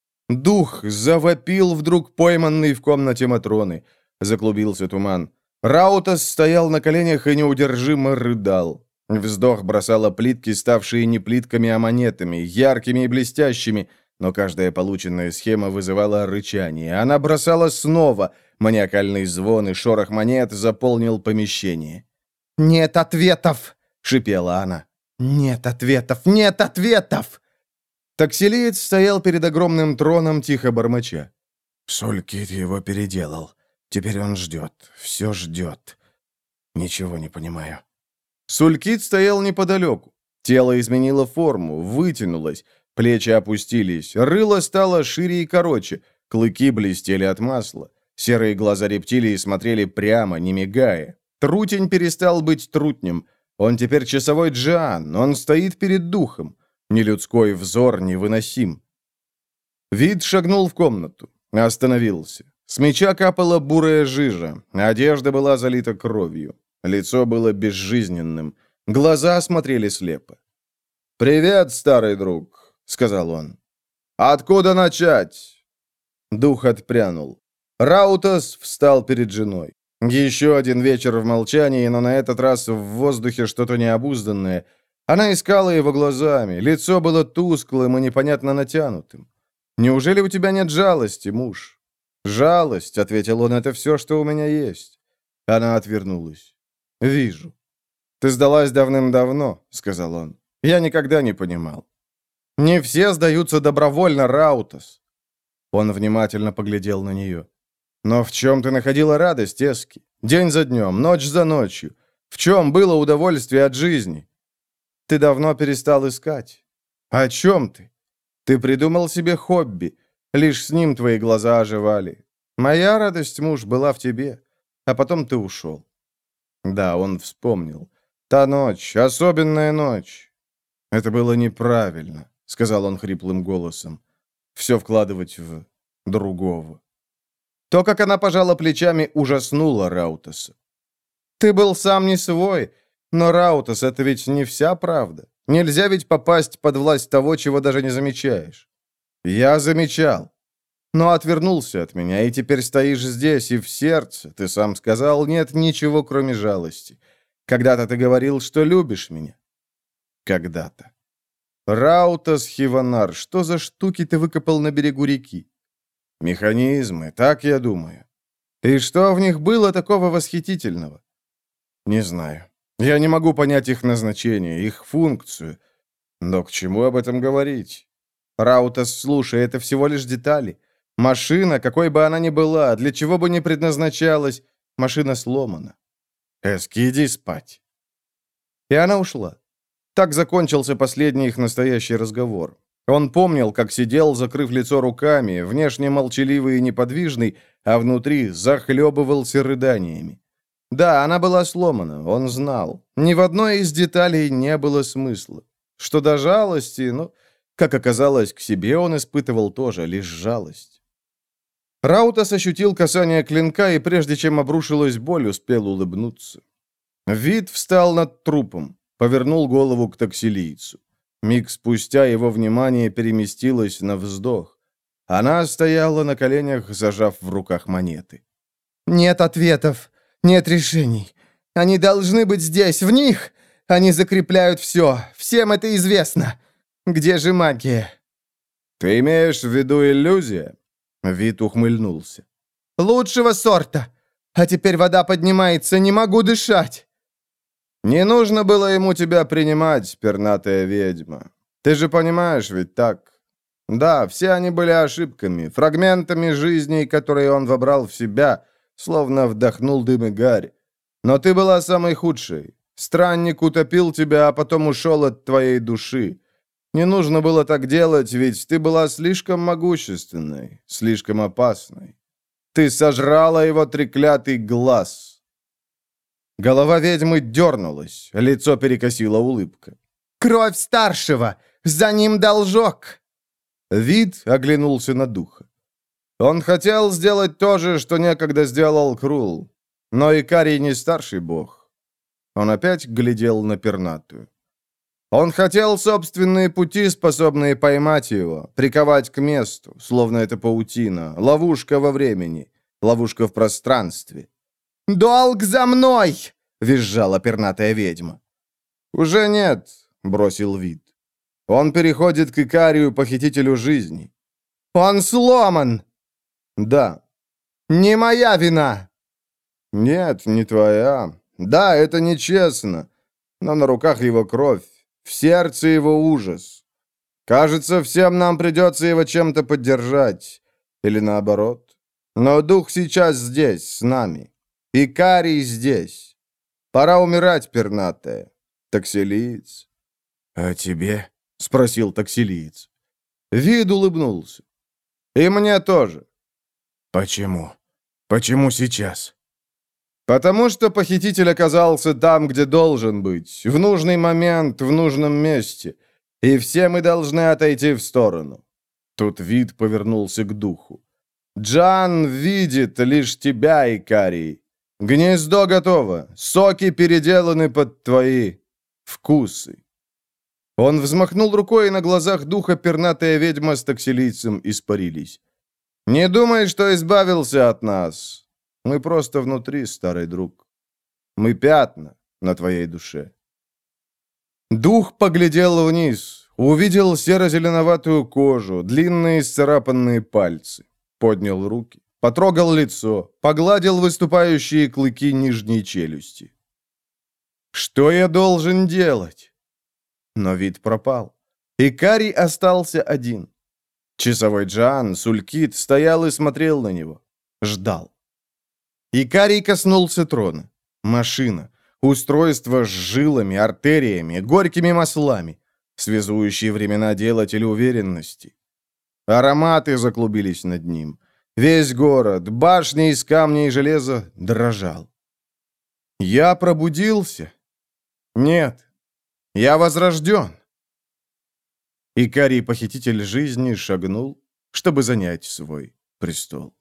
Дух завопил вдруг пойманный в комнате Матроны. Заклубился туман. Раутас стоял на коленях и неудержимо рыдал. Вздох бросало плитки, ставшие не плитками, а монетами, яркими и блестящими, но каждая полученная схема вызывала рычание. Она бросала снова. Маниакальный звон и шорох монет заполнил помещение. «Нет ответов!» — шипела она. «Нет ответов! Нет ответов!» Таксилиец стоял перед огромным троном, тихо бормоча. Сулькит его переделал. Теперь он ждет. Все ждет. Ничего не понимаю. Сулькит стоял неподалеку. Тело изменило форму, вытянулось, плечи опустились, рыло стало шире и короче, клыки блестели от масла. Серые глаза рептилии смотрели прямо, не мигая. Трутень перестал быть трутнем. Он теперь часовой Джиан, он стоит перед духом. Нелюдской взор невыносим. Вид шагнул в комнату. Остановился. С меча капала бурая жижа. Одежда была залита кровью. Лицо было безжизненным. Глаза смотрели слепо. «Привет, старый друг», — сказал он. «Откуда начать?» Дух отпрянул. Раутас встал перед женой. Еще один вечер в молчании, но на этот раз в воздухе что-то необузданное. Она искала его глазами. Лицо было тусклым и непонятно натянутым. «Неужели у тебя нет жалости, муж?» «Жалость», — ответил он, — «это все, что у меня есть». Она отвернулась. «Вижу». «Ты сдалась давным-давно», — сказал он. «Я никогда не понимал». «Не все сдаются добровольно, Раутас». Он внимательно поглядел на нее. «Но в чем ты находила радость, Эски? День за днем, ночь за ночью. В чем было удовольствие от жизни?» «Ты давно перестал искать». «О чем ты? Ты придумал себе хобби. Лишь с ним твои глаза оживали. Моя радость, муж, была в тебе. А потом ты ушел». Да, он вспомнил. Та ночь, особенная ночь. «Это было неправильно», — сказал он хриплым голосом. «Все вкладывать в другого». То, как она пожала плечами, ужаснуло Раутаса. «Ты был сам не свой, но, Раутас, это ведь не вся правда. Нельзя ведь попасть под власть того, чего даже не замечаешь». «Я замечал. Но отвернулся от меня, и теперь стоишь здесь, и в сердце, ты сам сказал, нет ничего, кроме жалости. Когда-то ты говорил, что любишь меня». «Когда-то». «Раутас Хиванар, что за штуки ты выкопал на берегу реки?» «Механизмы, так я думаю». «И что в них было такого восхитительного?» «Не знаю. Я не могу понять их назначение, их функцию. Но к чему об этом говорить?» «Раутас, слушай, это всего лишь детали. Машина, какой бы она ни была, для чего бы ни предназначалась, машина сломана. Эски, иди спать». И она ушла. Так закончился последний их настоящий разговор. Он помнил, как сидел, закрыв лицо руками, внешне молчаливый и неподвижный, а внутри захлебывался рыданиями. Да, она была сломана, он знал. Ни в одной из деталей не было смысла. Что до жалости, ну, как оказалось, к себе он испытывал тоже лишь жалость. Раутас ощутил касание клинка, и прежде чем обрушилась боль, успел улыбнуться. Вид встал над трупом, повернул голову к таксилийцу. Миг спустя его внимание переместилось на вздох. Она стояла на коленях, зажав в руках монеты. «Нет ответов, нет решений. Они должны быть здесь, в них. Они закрепляют все, всем это известно. Где же магия?» «Ты имеешь в виду иллюзия?» Вид ухмыльнулся. «Лучшего сорта. А теперь вода поднимается, не могу дышать». «Не нужно было ему тебя принимать, пернатая ведьма. Ты же понимаешь, ведь так? Да, все они были ошибками, фрагментами жизни, которые он вобрал в себя, словно вдохнул дым и гарь. Но ты была самой худшей. Странник утопил тебя, а потом ушел от твоей души. Не нужно было так делать, ведь ты была слишком могущественной, слишком опасной. Ты сожрала его треклятый глаз». Голова ведьмы дернулась, лицо перекосила улыбка. «Кровь старшего! За ним должок!» Вид оглянулся на духа. Он хотел сделать то же, что некогда сделал Крул. Но Икарий не старший бог. Он опять глядел на пернатую. Он хотел собственные пути, способные поймать его, приковать к месту, словно это паутина, ловушка во времени, ловушка в пространстве. «Долг за мной!» — визжала пернатая ведьма. «Уже нет», — бросил Вид. «Он переходит к Икарию, похитителю жизни». «Он сломан!» «Да». «Не моя вина!» «Нет, не твоя. Да, это нечестно. Но на руках его кровь, в сердце его ужас. Кажется, всем нам придется его чем-то поддержать. Или наоборот. Но дух сейчас здесь, с нами. Икарий здесь. Пора умирать, пернатая. Таксилиец». «А тебе?» — спросил таксилиец. Вид улыбнулся. «И мне тоже». «Почему? Почему сейчас?» «Потому что похититель оказался там, где должен быть, в нужный момент, в нужном месте, и все мы должны отойти в сторону». Тут Вид повернулся к духу. «Джан видит лишь тебя, Икарий. Гнездо готово, соки переделаны под твои вкусы». Он взмахнул рукой, и на глазах духа пернатая ведьма с таксилийцем испарились. «Не думай, что избавился от нас. Мы просто внутри, старый друг. Мы пятна на твоей душе». Дух поглядел вниз, увидел серо-зеленоватую кожу, длинные исцарапанные пальцы, поднял руки, потрогал лицо, погладил выступающие клыки нижней челюсти. «Что я должен делать?» Но вид пропал. Икарий остался один. Часовой Джан, Сулькит, стоял и смотрел на него. Ждал. Икарий коснулся трона. Машина. Устройство с жилами, артериями, горькими маслами. Связующие времена делателя уверенности. Ароматы заклубились над ним. Весь город, башни из камня и железа, дрожал. Я пробудился? Нет. Я возрожден. Икарий, похититель жизни, шагнул, чтобы занять свой престол.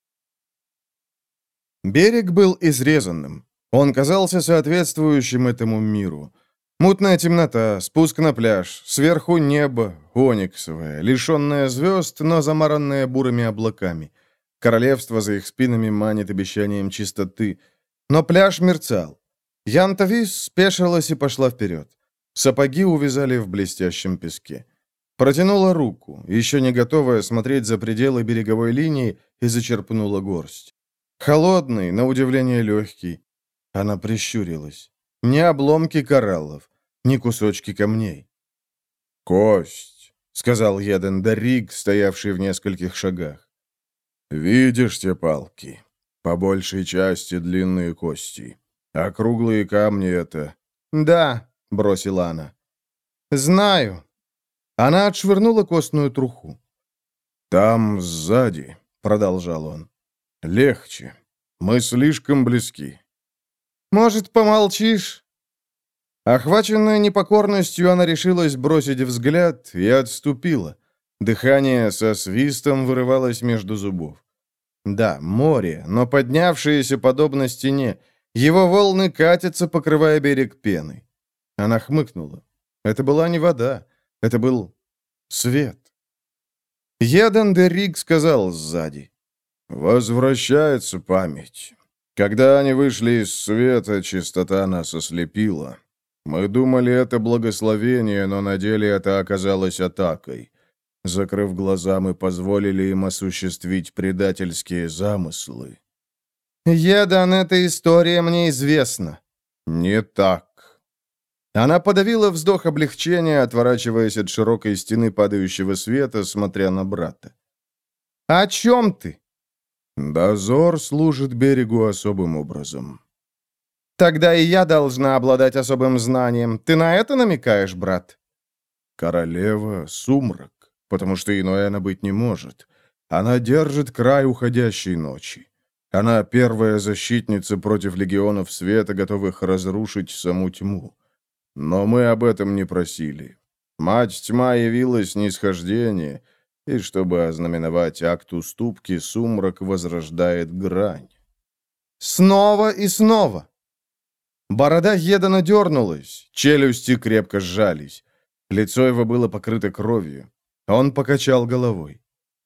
Берег был изрезанным. Он казался соответствующим этому миру. Мутная темнота, спуск на пляж, сверху небо, ониксовое, лишенное звезд, но замаранное бурыми облаками. Королевство за их спинами манит обещанием чистоты. Но пляж мерцал. Янтавис спешилась и пошла вперед. Сапоги увязали в блестящем песке. Протянула руку, еще не готовая смотреть за пределы береговой линии, и зачерпнула горсть. Холодный, на удивление легкий. Она прищурилась. Ни обломки кораллов, ни кусочки камней. «Кость», — сказал Еден Дарик, стоявший в нескольких шагах. «Видишь те палки? По большей части длинные кости. А круглые камни — это...» «Да», — бросила она. «Знаю». Она отшвырнула костную труху. «Там сзади», — продолжал он. «Легче. Мы слишком близки». «Может, помолчишь?» Охваченная непокорностью, она решилась бросить взгляд и отступила. Дыхание со свистом вырывалось между зубов. Да, море, но поднявшееся подобно стене. Его волны катятся, покрывая берег пеной. Она хмыкнула. Это была не вода. Это был свет. Еден де Риг сказал сзади. «Возвращается память. Когда они вышли из света, чистота нас ослепила. Мы думали, это благословение, но на деле это оказалось атакой. Закрыв глаза, мы позволили им осуществить предательские замыслы». «Едан, эта история мне известна». «Не так». Она подавила вздох облегчения, отворачиваясь от широкой стены падающего света, смотря на брата. «О чем ты?» «Дозор служит берегу особым образом». «Тогда и я должна обладать особым знанием. Ты на это намекаешь, брат?» Королева — сумрак, потому что иной она быть не может. Она держит край уходящей ночи. Она первая защитница против легионов света, готовых разрушить саму тьму. Но мы об этом не просили. Мать тьма явилась нисхождение, и чтобы ознаменовать акт уступки, сумрак возрождает грань. Снова и снова. Борода Едана дернулась, челюсти крепко сжались. Лицо его было покрыто кровью. Он покачал головой.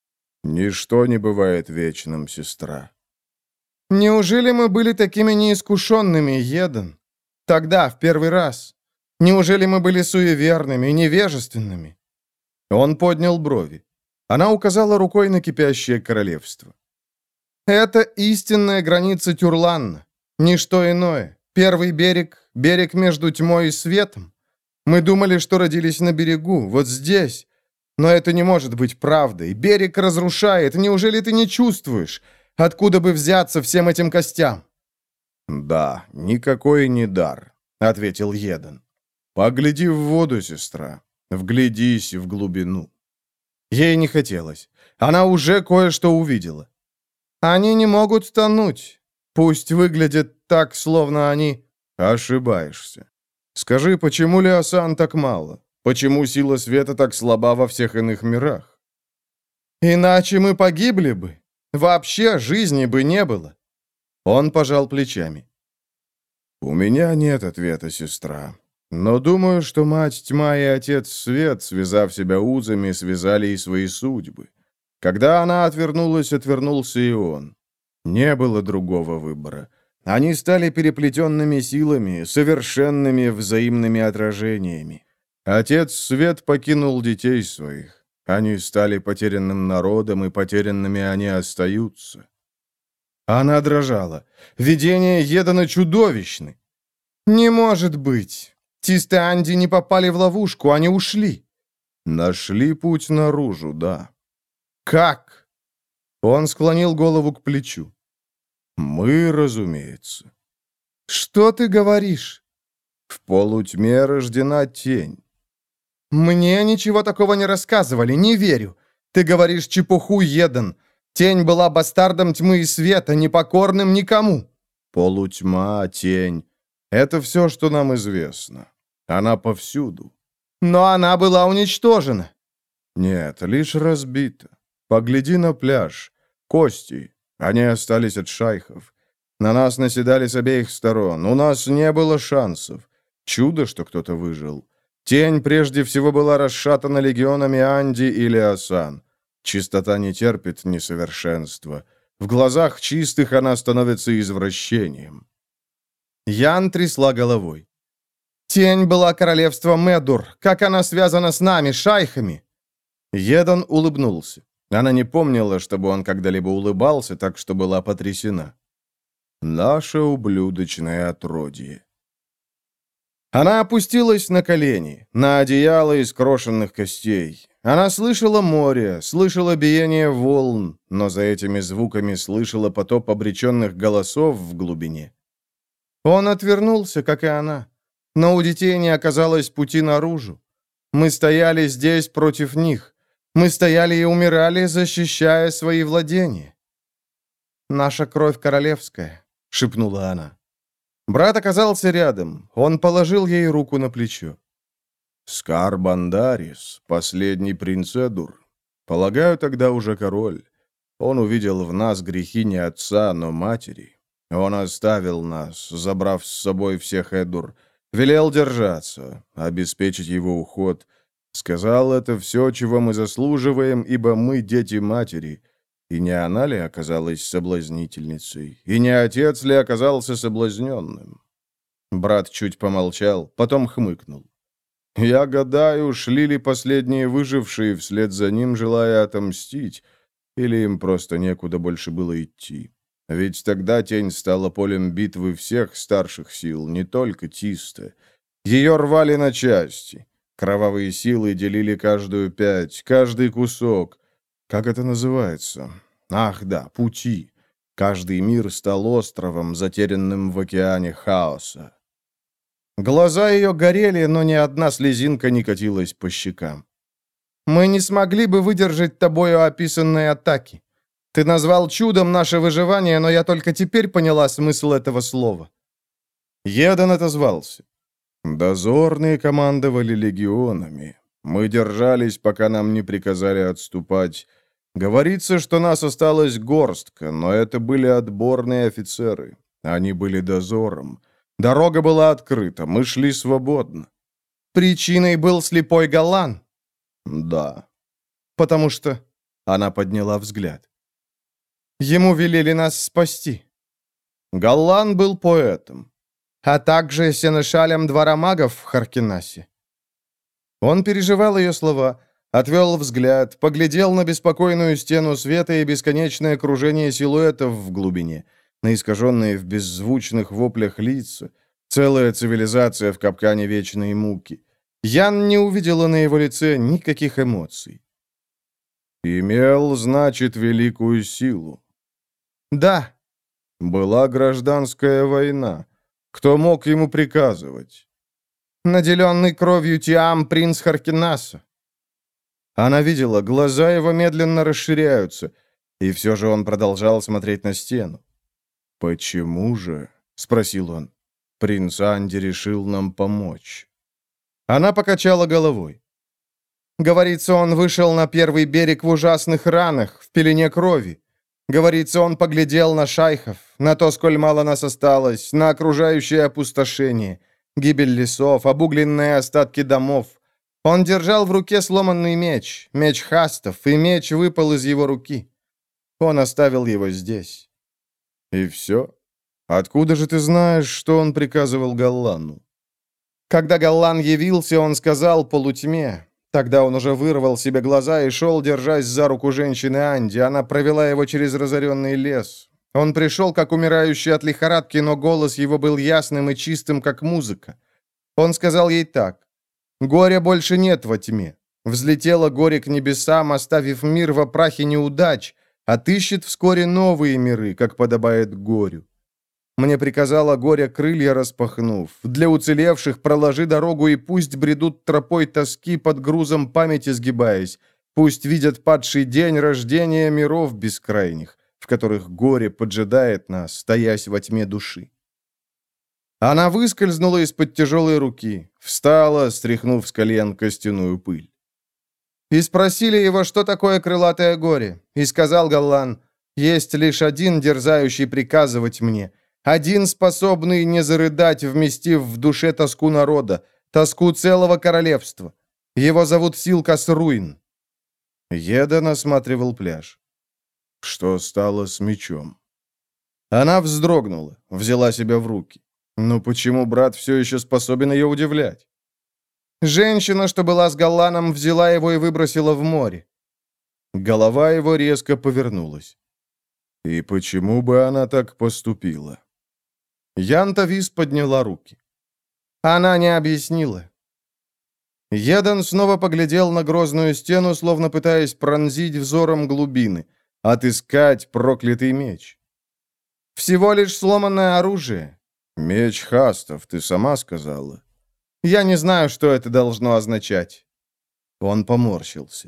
«Ничто не бывает вечным, сестра». «Неужели мы были такими неискушенными, Едан? Тогда, в первый раз. Неужели мы были суеверными, невежественными?» Он поднял брови. Она указала рукой на кипящее королевство. «Это истинная граница Тюрланна. Ничто иное. Первый берег, берег между тьмой и светом. Мы думали, что родились на берегу, вот здесь. Но это не может быть правдой. Берег разрушает. Неужели ты не чувствуешь? Откуда бы взяться всем этим костям?» «Да, никакой не дар», — ответил Едан. «Погляди в воду, сестра. Вглядись в глубину». Ей не хотелось. Она уже кое-что увидела. «Они не могут тонуть. Пусть выглядят так, словно они...» «Ошибаешься. Скажи, почему Леосан так мало? Почему сила света так слаба во всех иных мирах?» «Иначе мы погибли бы. Вообще жизни бы не было». Он пожал плечами. «У меня нет ответа, сестра. Но думаю, что мать тьма и отец свет, связав себя узами, связали и свои судьбы. Когда она отвернулась, отвернулся и он. Не было другого выбора. Они стали переплетенными силами, совершенными взаимными отражениями. Отец свет покинул детей своих. Они стали потерянным народом, и потерянными они остаются». Она дрожала. Видения Едана чудовищны. «Не может быть. Тисты Анди не попали в ловушку, они ушли». «Нашли путь наружу, да». «Как?» Он склонил голову к плечу. «Мы, разумеется». «Что ты говоришь?» «В полутьме рождена тень». «Мне ничего такого не рассказывали, не верю. Ты говоришь чепуху, Едан. Тень была бастардом тьмы и света, непокорным никому». «Полутьма, тень. Это все, что нам известно. Она повсюду». «Но она была уничтожена». «Нет, лишь разбита. Погляди на пляж. Кости. Они остались от шайхов. На нас наседали с обеих сторон. У нас не было шансов. Чудо, что кто-то выжил. Тень прежде всего была расшатана легионами Анди или Асан. Чистота не терпит несовершенства. В глазах чистых она становится извращением». Ян трясла головой. «Тень была королевством Медур. Как она связана с нами, шайхами?» Едан улыбнулся. Она не помнила, чтобы он когда-либо улыбался, так что была потрясена. «Наше ублюдочное отродье». Она опустилась на колени, на одеяло из крошенных костей. Она слышала море, слышала биение волн, но за этими звуками слышала потоп обреченных голосов в глубине. Он отвернулся, как и она. Но у детей не оказалось пути наружу. Мы стояли здесь против них. Мы стояли и умирали, защищая свои владения. «Наша кровь королевская», — шепнула она. Брат оказался рядом. Он положил ей руку на плечо. «Скар Бандарис, последний принц Эдур. Полагаю, тогда уже король. Он увидел в нас грехи не отца, но матери. Он оставил нас, забрав с собой всех Эдур. Велел держаться, обеспечить его уход. Сказал, это все, чего мы заслуживаем, ибо мы дети матери. И не она ли оказалась соблазнительницей? И не отец ли оказался соблазненным?» Брат чуть помолчал, потом хмыкнул. «Я гадаю, шли ли последние выжившие вслед за ним, желая отомстить, или им просто некуда больше было идти. Ведь тогда тень стала полем битвы всех старших сил, не только Тиста. Ее рвали на части. Кровавые силы делили каждую пять, каждый кусок. Как это называется? Ах, да, пути. Каждый мир стал островом, затерянным в океане хаоса. Глаза ее горели, но ни одна слезинка не катилась по щекам. «Мы не смогли бы выдержать тобою описанные атаки. Ты назвал чудом наше выживание, но я только теперь поняла смысл этого слова». Едан отозвался. «Дозорные командовали легионами. Мы держались, пока нам не приказали отступать. Говорится, что нас осталась горстка, но это были отборные офицеры. Они были дозором. Дорога была открыта, мы шли свободно». «Причиной был слепой Галлан?» «Да». «Потому что...» Она подняла взгляд. «Ему велели нас спасти». Галлан был поэтом, а также сенешалем двора магов в Харкинасе. Он переживал ее слова, отвел взгляд, поглядел на беспокойную стену света и бесконечное кружение силуэтов в глубине, на искаженные в беззвучных воплях лица, целая цивилизация в капкане вечной муки. Ян не увидела на его лице никаких эмоций. «Имел, значит, великую силу». «Да». «Была гражданская война. Кто мог ему приказывать?» «Наделенный кровью Тиам, принц Харкинаса». Она видела, глаза его медленно расширяются, и все же он продолжал смотреть на стену. «Почему же?» — спросил он. «Принц Анди решил нам помочь». Она покачала головой. Говорится, он вышел на первый берег в ужасных ранах, в пелене крови. Говорится, он поглядел на шайхов, на то, сколь мало нас осталось, на окружающее опустошение, гибель лесов, обугленные остатки домов. Он держал в руке сломанный меч, меч хастов, и меч выпал из его руки. Он оставил его здесь. И все? Откуда же ты знаешь, что он приказывал Галлану? Когда Галлан явился, он сказал полутьме. Тогда он уже вырвал себе глаза и шел, держась за руку женщины Анди. Она провела его через разоренный лес. Он пришел, как умирающий от лихорадки, но голос его был ясным и чистым, как музыка. Он сказал ей так. «Горя больше нет во тьме. Взлетело горе к небесам, оставив мир во прахе неудач, отыщет вскоре новые миры, как подобает горю. Мне приказала горе, крылья распахнув. Для уцелевших проложи дорогу, и пусть бредут тропой тоски под грузом памяти сгибаясь. Пусть видят падший день рождения миров бескрайних, в которых горе поджидает нас, стоясь во тьме души». Она выскользнула из-под тяжелой руки, встала, стряхнув с колен костяную пыль. И спросили его, что такое крылатое горе. И сказал Галлан, «Есть лишь один, дерзающий приказывать мне, один, способный не зарыдать, вместив в душе тоску народа, тоску целого королевства. Его зовут Силкас Руин». Едан осматривал пляж. Что стало с мечом? Она вздрогнула, взяла себя в руки. Но почему брат все еще способен ее удивлять? Женщина, что была с Галланом, взяла его и выбросила в море. Голова его резко повернулась. И почему бы она так поступила? Янтавис подняла руки. Она не объяснила. Едан снова поглядел на грозную стену, словно пытаясь пронзить взором глубины, отыскать проклятый меч. Всего лишь сломанное оружие. Меч хастов, ты сама сказала. Я не знаю, что это должно означать. Он поморщился.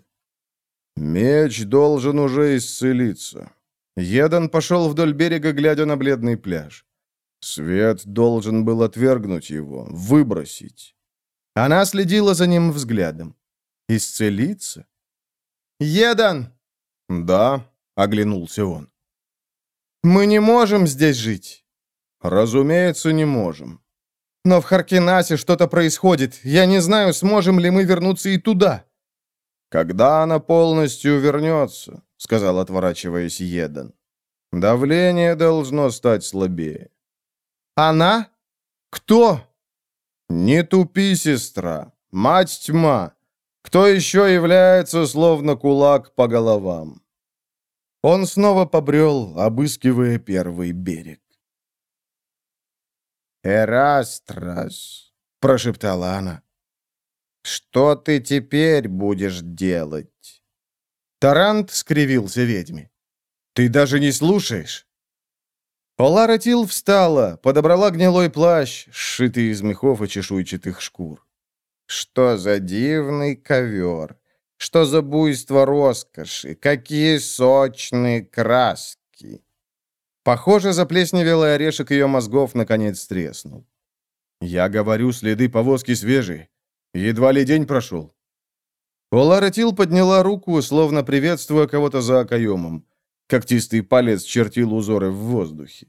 Меч должен уже исцелиться. Едан пошел вдоль берега, глядя на бледный пляж. Свет должен был отвергнуть его, выбросить. Она следила за ним взглядом. Исцелиться? Едан! Да, оглянулся он. Мы не можем здесь жить. Разумеется, не можем. Но в Харкинасе что-то происходит. Я не знаю, сможем ли мы вернуться и туда. Когда она полностью вернется, сказал, отворачиваясь Едан, давление должно стать слабее. Она? Кто? Не тупи, сестра. Мать тьма. Кто еще является словно кулак по головам? Он снова побрел, обыскивая первый берег. «Эрастрас», — прошептала она, — «что ты теперь будешь делать?» Тарант скривился ведьме. «Ты даже не слушаешь?» Олара Тил встала, подобрала гнилой плащ, сшитый из мехов и чешуйчатых шкур. Что за дивный ковер! Что за буйство роскоши! Какие сочные краски! Похоже, заплесневелый орешек ее мозгов наконец треснул. «Я говорю, следы повозки свежие. Едва ли день прошел». Олара Тил подняла руку, словно приветствуя кого-то за окоемом. Когтистый палец чертил узоры в воздухе.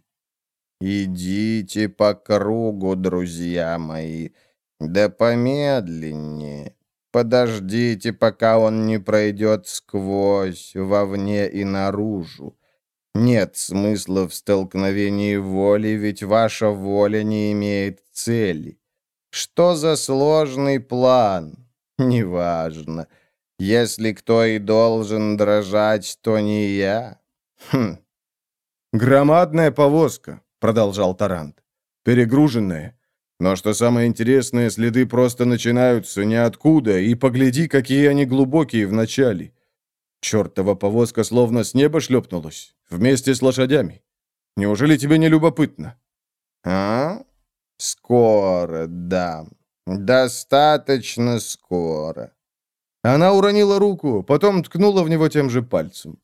«Идите по кругу, друзья мои, да помедленнее. Подождите, пока он не пройдет сквозь, вовне и наружу. Нет смысла в столкновении воли, ведь ваша воля не имеет цели. Что за сложный план? Неважно. Если кто и должен дрожать, то не я. Хм. «Громадная повозка», — продолжал Тарант. «Перегруженная. Но что самое интересное, следы просто начинаются ниоткуда, и погляди, какие они глубокие вначале. Чертова повозка словно с неба шлепнулась, вместе с лошадями. Неужели тебе не любопытно?» «А? Скоро, да. Достаточно скоро». Она уронила руку, потом ткнула в него тем же пальцем.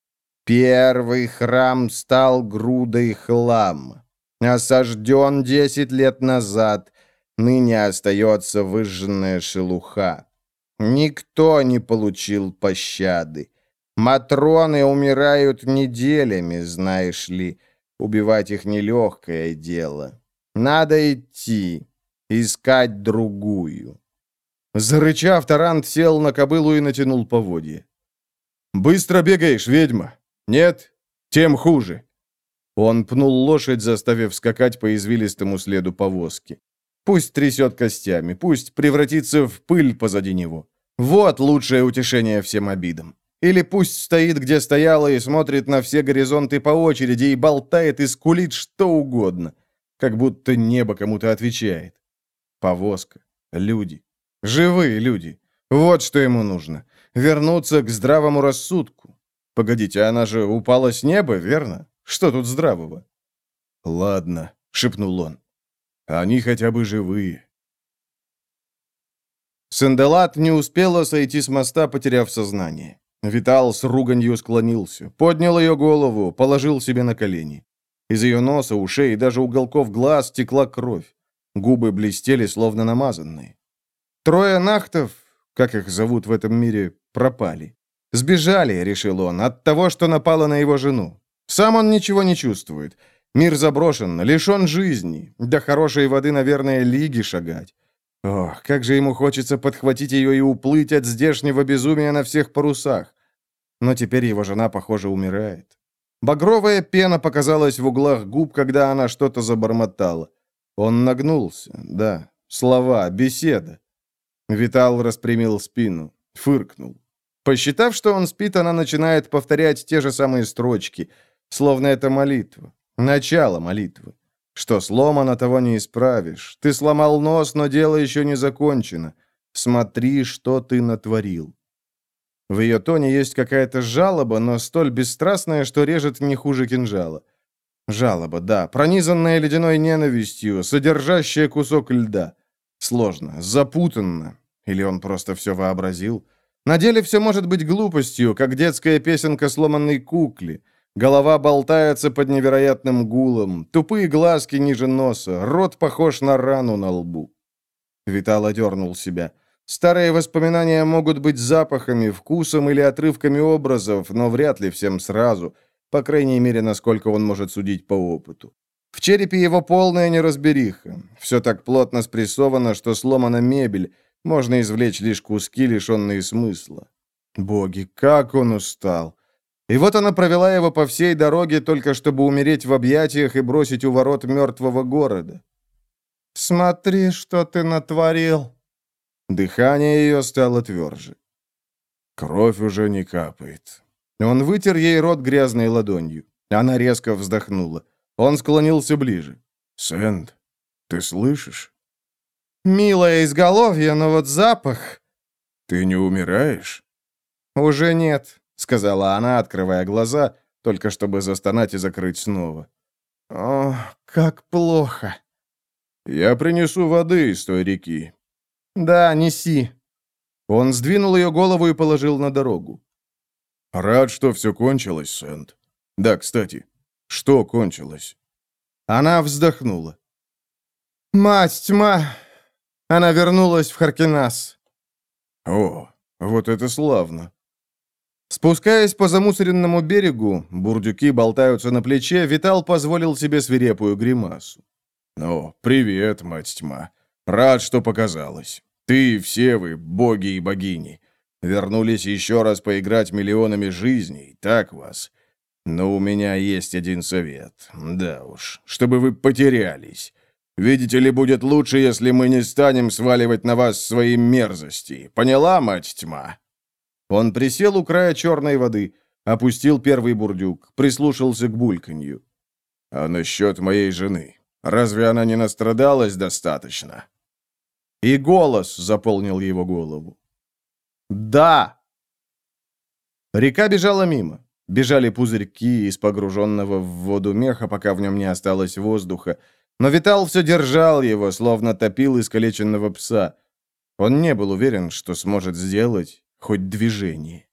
«Первый храм стал грудой хлама. Осажден десять лет назад. Ныне остается выжженная шелуха. Никто не получил пощады. Матроны умирают неделями, знаешь ли. Убивать их нелегкое дело. Надо идти, искать другую». Зарычав, Тарант сел на кобылу и натянул поводья. «Быстро бегаешь, ведьма? Нет? Тем хуже». Он пнул лошадь, заставив скакать по извилистому следу повозки. Пусть трясет костями, пусть превратится в пыль позади него. Вот лучшее утешение всем обидам. Или пусть стоит, где стояла, и смотрит на все горизонты по очереди, и болтает, и скулит что угодно, как будто небо кому-то отвечает. Повозка, люди, живые люди. Вот что ему нужно. Вернуться к здравому рассудку. Погодите, она же упала с неба, верно? Что тут здравого? «Ладно», — шепнул он. «Они хотя бы живые». Санделат не успела сойти с моста, потеряв сознание. Витал с руганью склонился, поднял ее голову, положил себе на колени. Из ее носа, ушей и даже уголков глаз текла кровь. Губы блестели, словно намазанные. Трое нахтов, как их зовут в этом мире, пропали. Сбежали, решил он, от того, что напало на его жену. Сам он ничего не чувствует. Мир заброшен, лишен жизни. До хорошей воды, наверное, лиги шагать. Ох, как же ему хочется подхватить ее и уплыть от здешнего безумия на всех парусах. Но теперь его жена, похоже, умирает. Багровая пена показалась в углах губ, когда она что-то забормотала. Он нагнулся. Да, слова, беседа. Витал распрямил спину, фыркнул. Посчитав, что он спит, она начинает повторять те же самые строчки, словно это молитва. Начало молитвы. Что сломано, того не исправишь. Ты сломал нос, но дело еще не закончено. Смотри, что ты натворил. В ее тоне есть какая-то жалоба, но столь бесстрастная, что режет не хуже кинжала. Жалоба, да, пронизанная ледяной ненавистью, содержащая кусок льда. Сложно, запутанно. Или он просто все вообразил? На деле все может быть глупостью, как детская песенка сломанной кукле. Голова болтается под невероятным гулом, тупые глазки ниже носа, рот похож на рану на лбу. Витал одернул себя. Старые воспоминания могут быть запахами, вкусом или отрывками образов, но вряд ли всем сразу, по крайней мере, насколько он может судить по опыту. В черепе его полная неразбериха. Все так плотно спрессовано, что сломана мебель, можно извлечь лишь куски, лишенные смысла. Боги, как он устал! И вот она провела его по всей дороге, только чтобы умереть в объятиях и бросить у ворот мертвого города. «Смотри, что ты натворил!» Дыхание ее стало тверже. Кровь уже не капает. Он вытер ей рот грязной ладонью. Она резко вздохнула. Он склонился ближе. «Сэнд, ты слышишь?» «Милое изголовье, но вот запах...» «Ты не умираешь?» «Уже нет», — сказала она, открывая глаза, только чтобы застонать и закрыть снова. О, как плохо. Я принесу воды из той реки. Да, неси. Он сдвинул ее голову и положил на дорогу. Рад, что все кончилось, Сэнд. Да, кстати, что кончилось? Она вздохнула. Мать тьма! Она вернулась в Харкинас. О, вот это славно. Спускаясь по замусоренному берегу, бурдюки болтаются на плече, Витал позволил себе свирепую гримасу. «О, привет, мать тьма. Рад, что показалось. Ты, все вы, боги и богини, вернулись еще раз поиграть миллионами жизней, так вас? Но у меня есть один совет. Да уж, чтобы вы потерялись. Видите ли, будет лучше, если мы не станем сваливать на вас свои мерзости. Поняла, мать тьма?» Он присел у края черной воды, опустил первый бурдюк, прислушался к бульканью. «А насчет моей жены? Разве она не настрадалась достаточно?» И голос заполнил его голову. «Да!» Река бежала мимо. Бежали пузырьки из погруженного в воду меха, пока в нем не осталось воздуха. Но Витал все держал его, словно топил искалеченного пса. Он не был уверен, что сможет сделать хоть движение.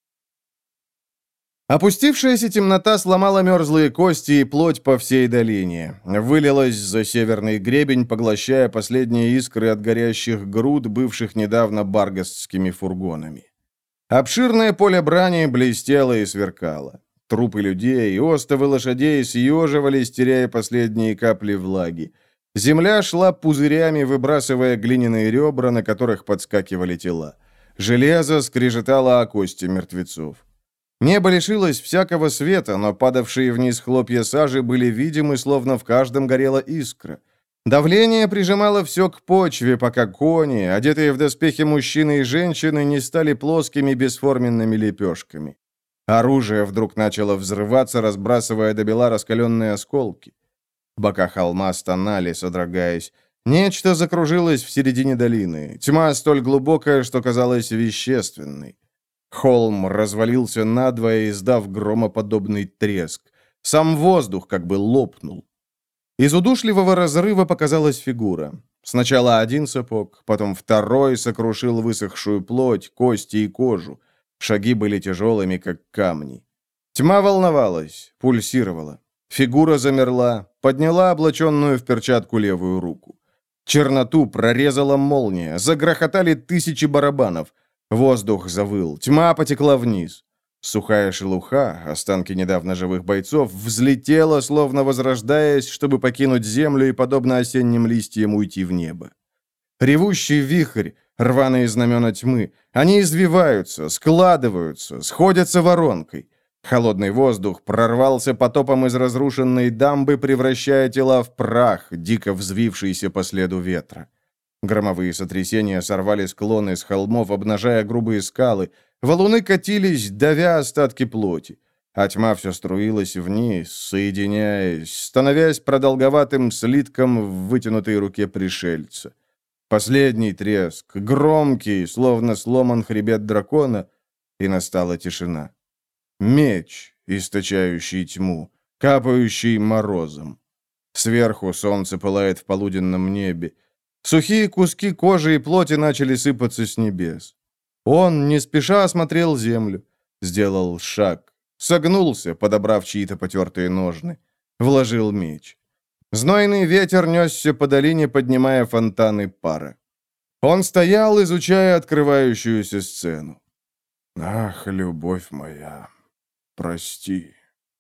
Опустившаяся темнота сломала мерзлые кости и плоть по всей долине. Вылилась за северный гребень, поглощая последние искры от горящих груд, бывших недавно баргастскими фургонами. Обширное поле брани блестело и сверкало. Трупы людей и остовы лошадей съеживались, теряя последние капли влаги. Земля шла пузырями, выбрасывая глиняные ребра, на которых подскакивали тела. Железо скрежетало о кости мертвецов. Небо лишилось всякого света, но падавшие вниз хлопья сажи были видимы, словно в каждом горела искра. Давление прижимало все к почве, пока кони, одетые в доспехи мужчины и женщины, не стали плоскими бесформенными лепешками. Оружие вдруг начало взрываться, разбрасывая до бела раскаленные осколки. Бока холма стонали, содрогаясь. Нечто закружилось в середине долины. Тьма столь глубокая, что казалась вещественной. Холм развалился надвое, издав громоподобный треск. Сам воздух как бы лопнул. Из удушливого разрыва показалась фигура. Сначала один сапог, потом второй сокрушил высохшую плоть, кости и кожу. Шаги были тяжелыми, как камни. Тьма волновалась, пульсировала. Фигура замерла, подняла облаченную в перчатку левую руку. Черноту прорезала молния, загрохотали тысячи барабанов. Воздух завыл, тьма потекла вниз. Сухая шелуха, останки недавно живых бойцов, взлетела, словно возрождаясь, чтобы покинуть землю и, подобно осенним листьям, уйти в небо. Ревущий вихрь, рваные знамена тьмы, они извиваются, складываются, сходятся воронкой. Холодный воздух прорвался потопом из разрушенной дамбы, превращая тела в прах, дико взвившийся по следу ветра. Громовые сотрясения сорвали склоны с холмов, обнажая грубые скалы. Валуны катились, давя остатки плоти. А тьма все струилась вниз, соединяясь, становясь продолговатым слитком в вытянутой руке пришельца. Последний треск, громкий, словно сломан хребет дракона, и настала тишина. Меч, источающий тьму, капающий морозом. Сверху солнце пылает в полуденном небе. Сухие куски кожи и плоти начали сыпаться с небес. Он не спеша осмотрел землю, сделал шаг, согнулся, подобрав чьи-то потертые ножны, вложил меч. Знойный ветер несся по долине, поднимая фонтаны пара. Он стоял, изучая открывающуюся сцену. «Ах, любовь моя, прости».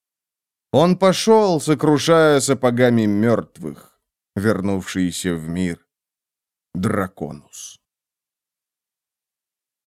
Он пошел, сокрушая сапогами мертвых, вернувшийся в мир Драконус.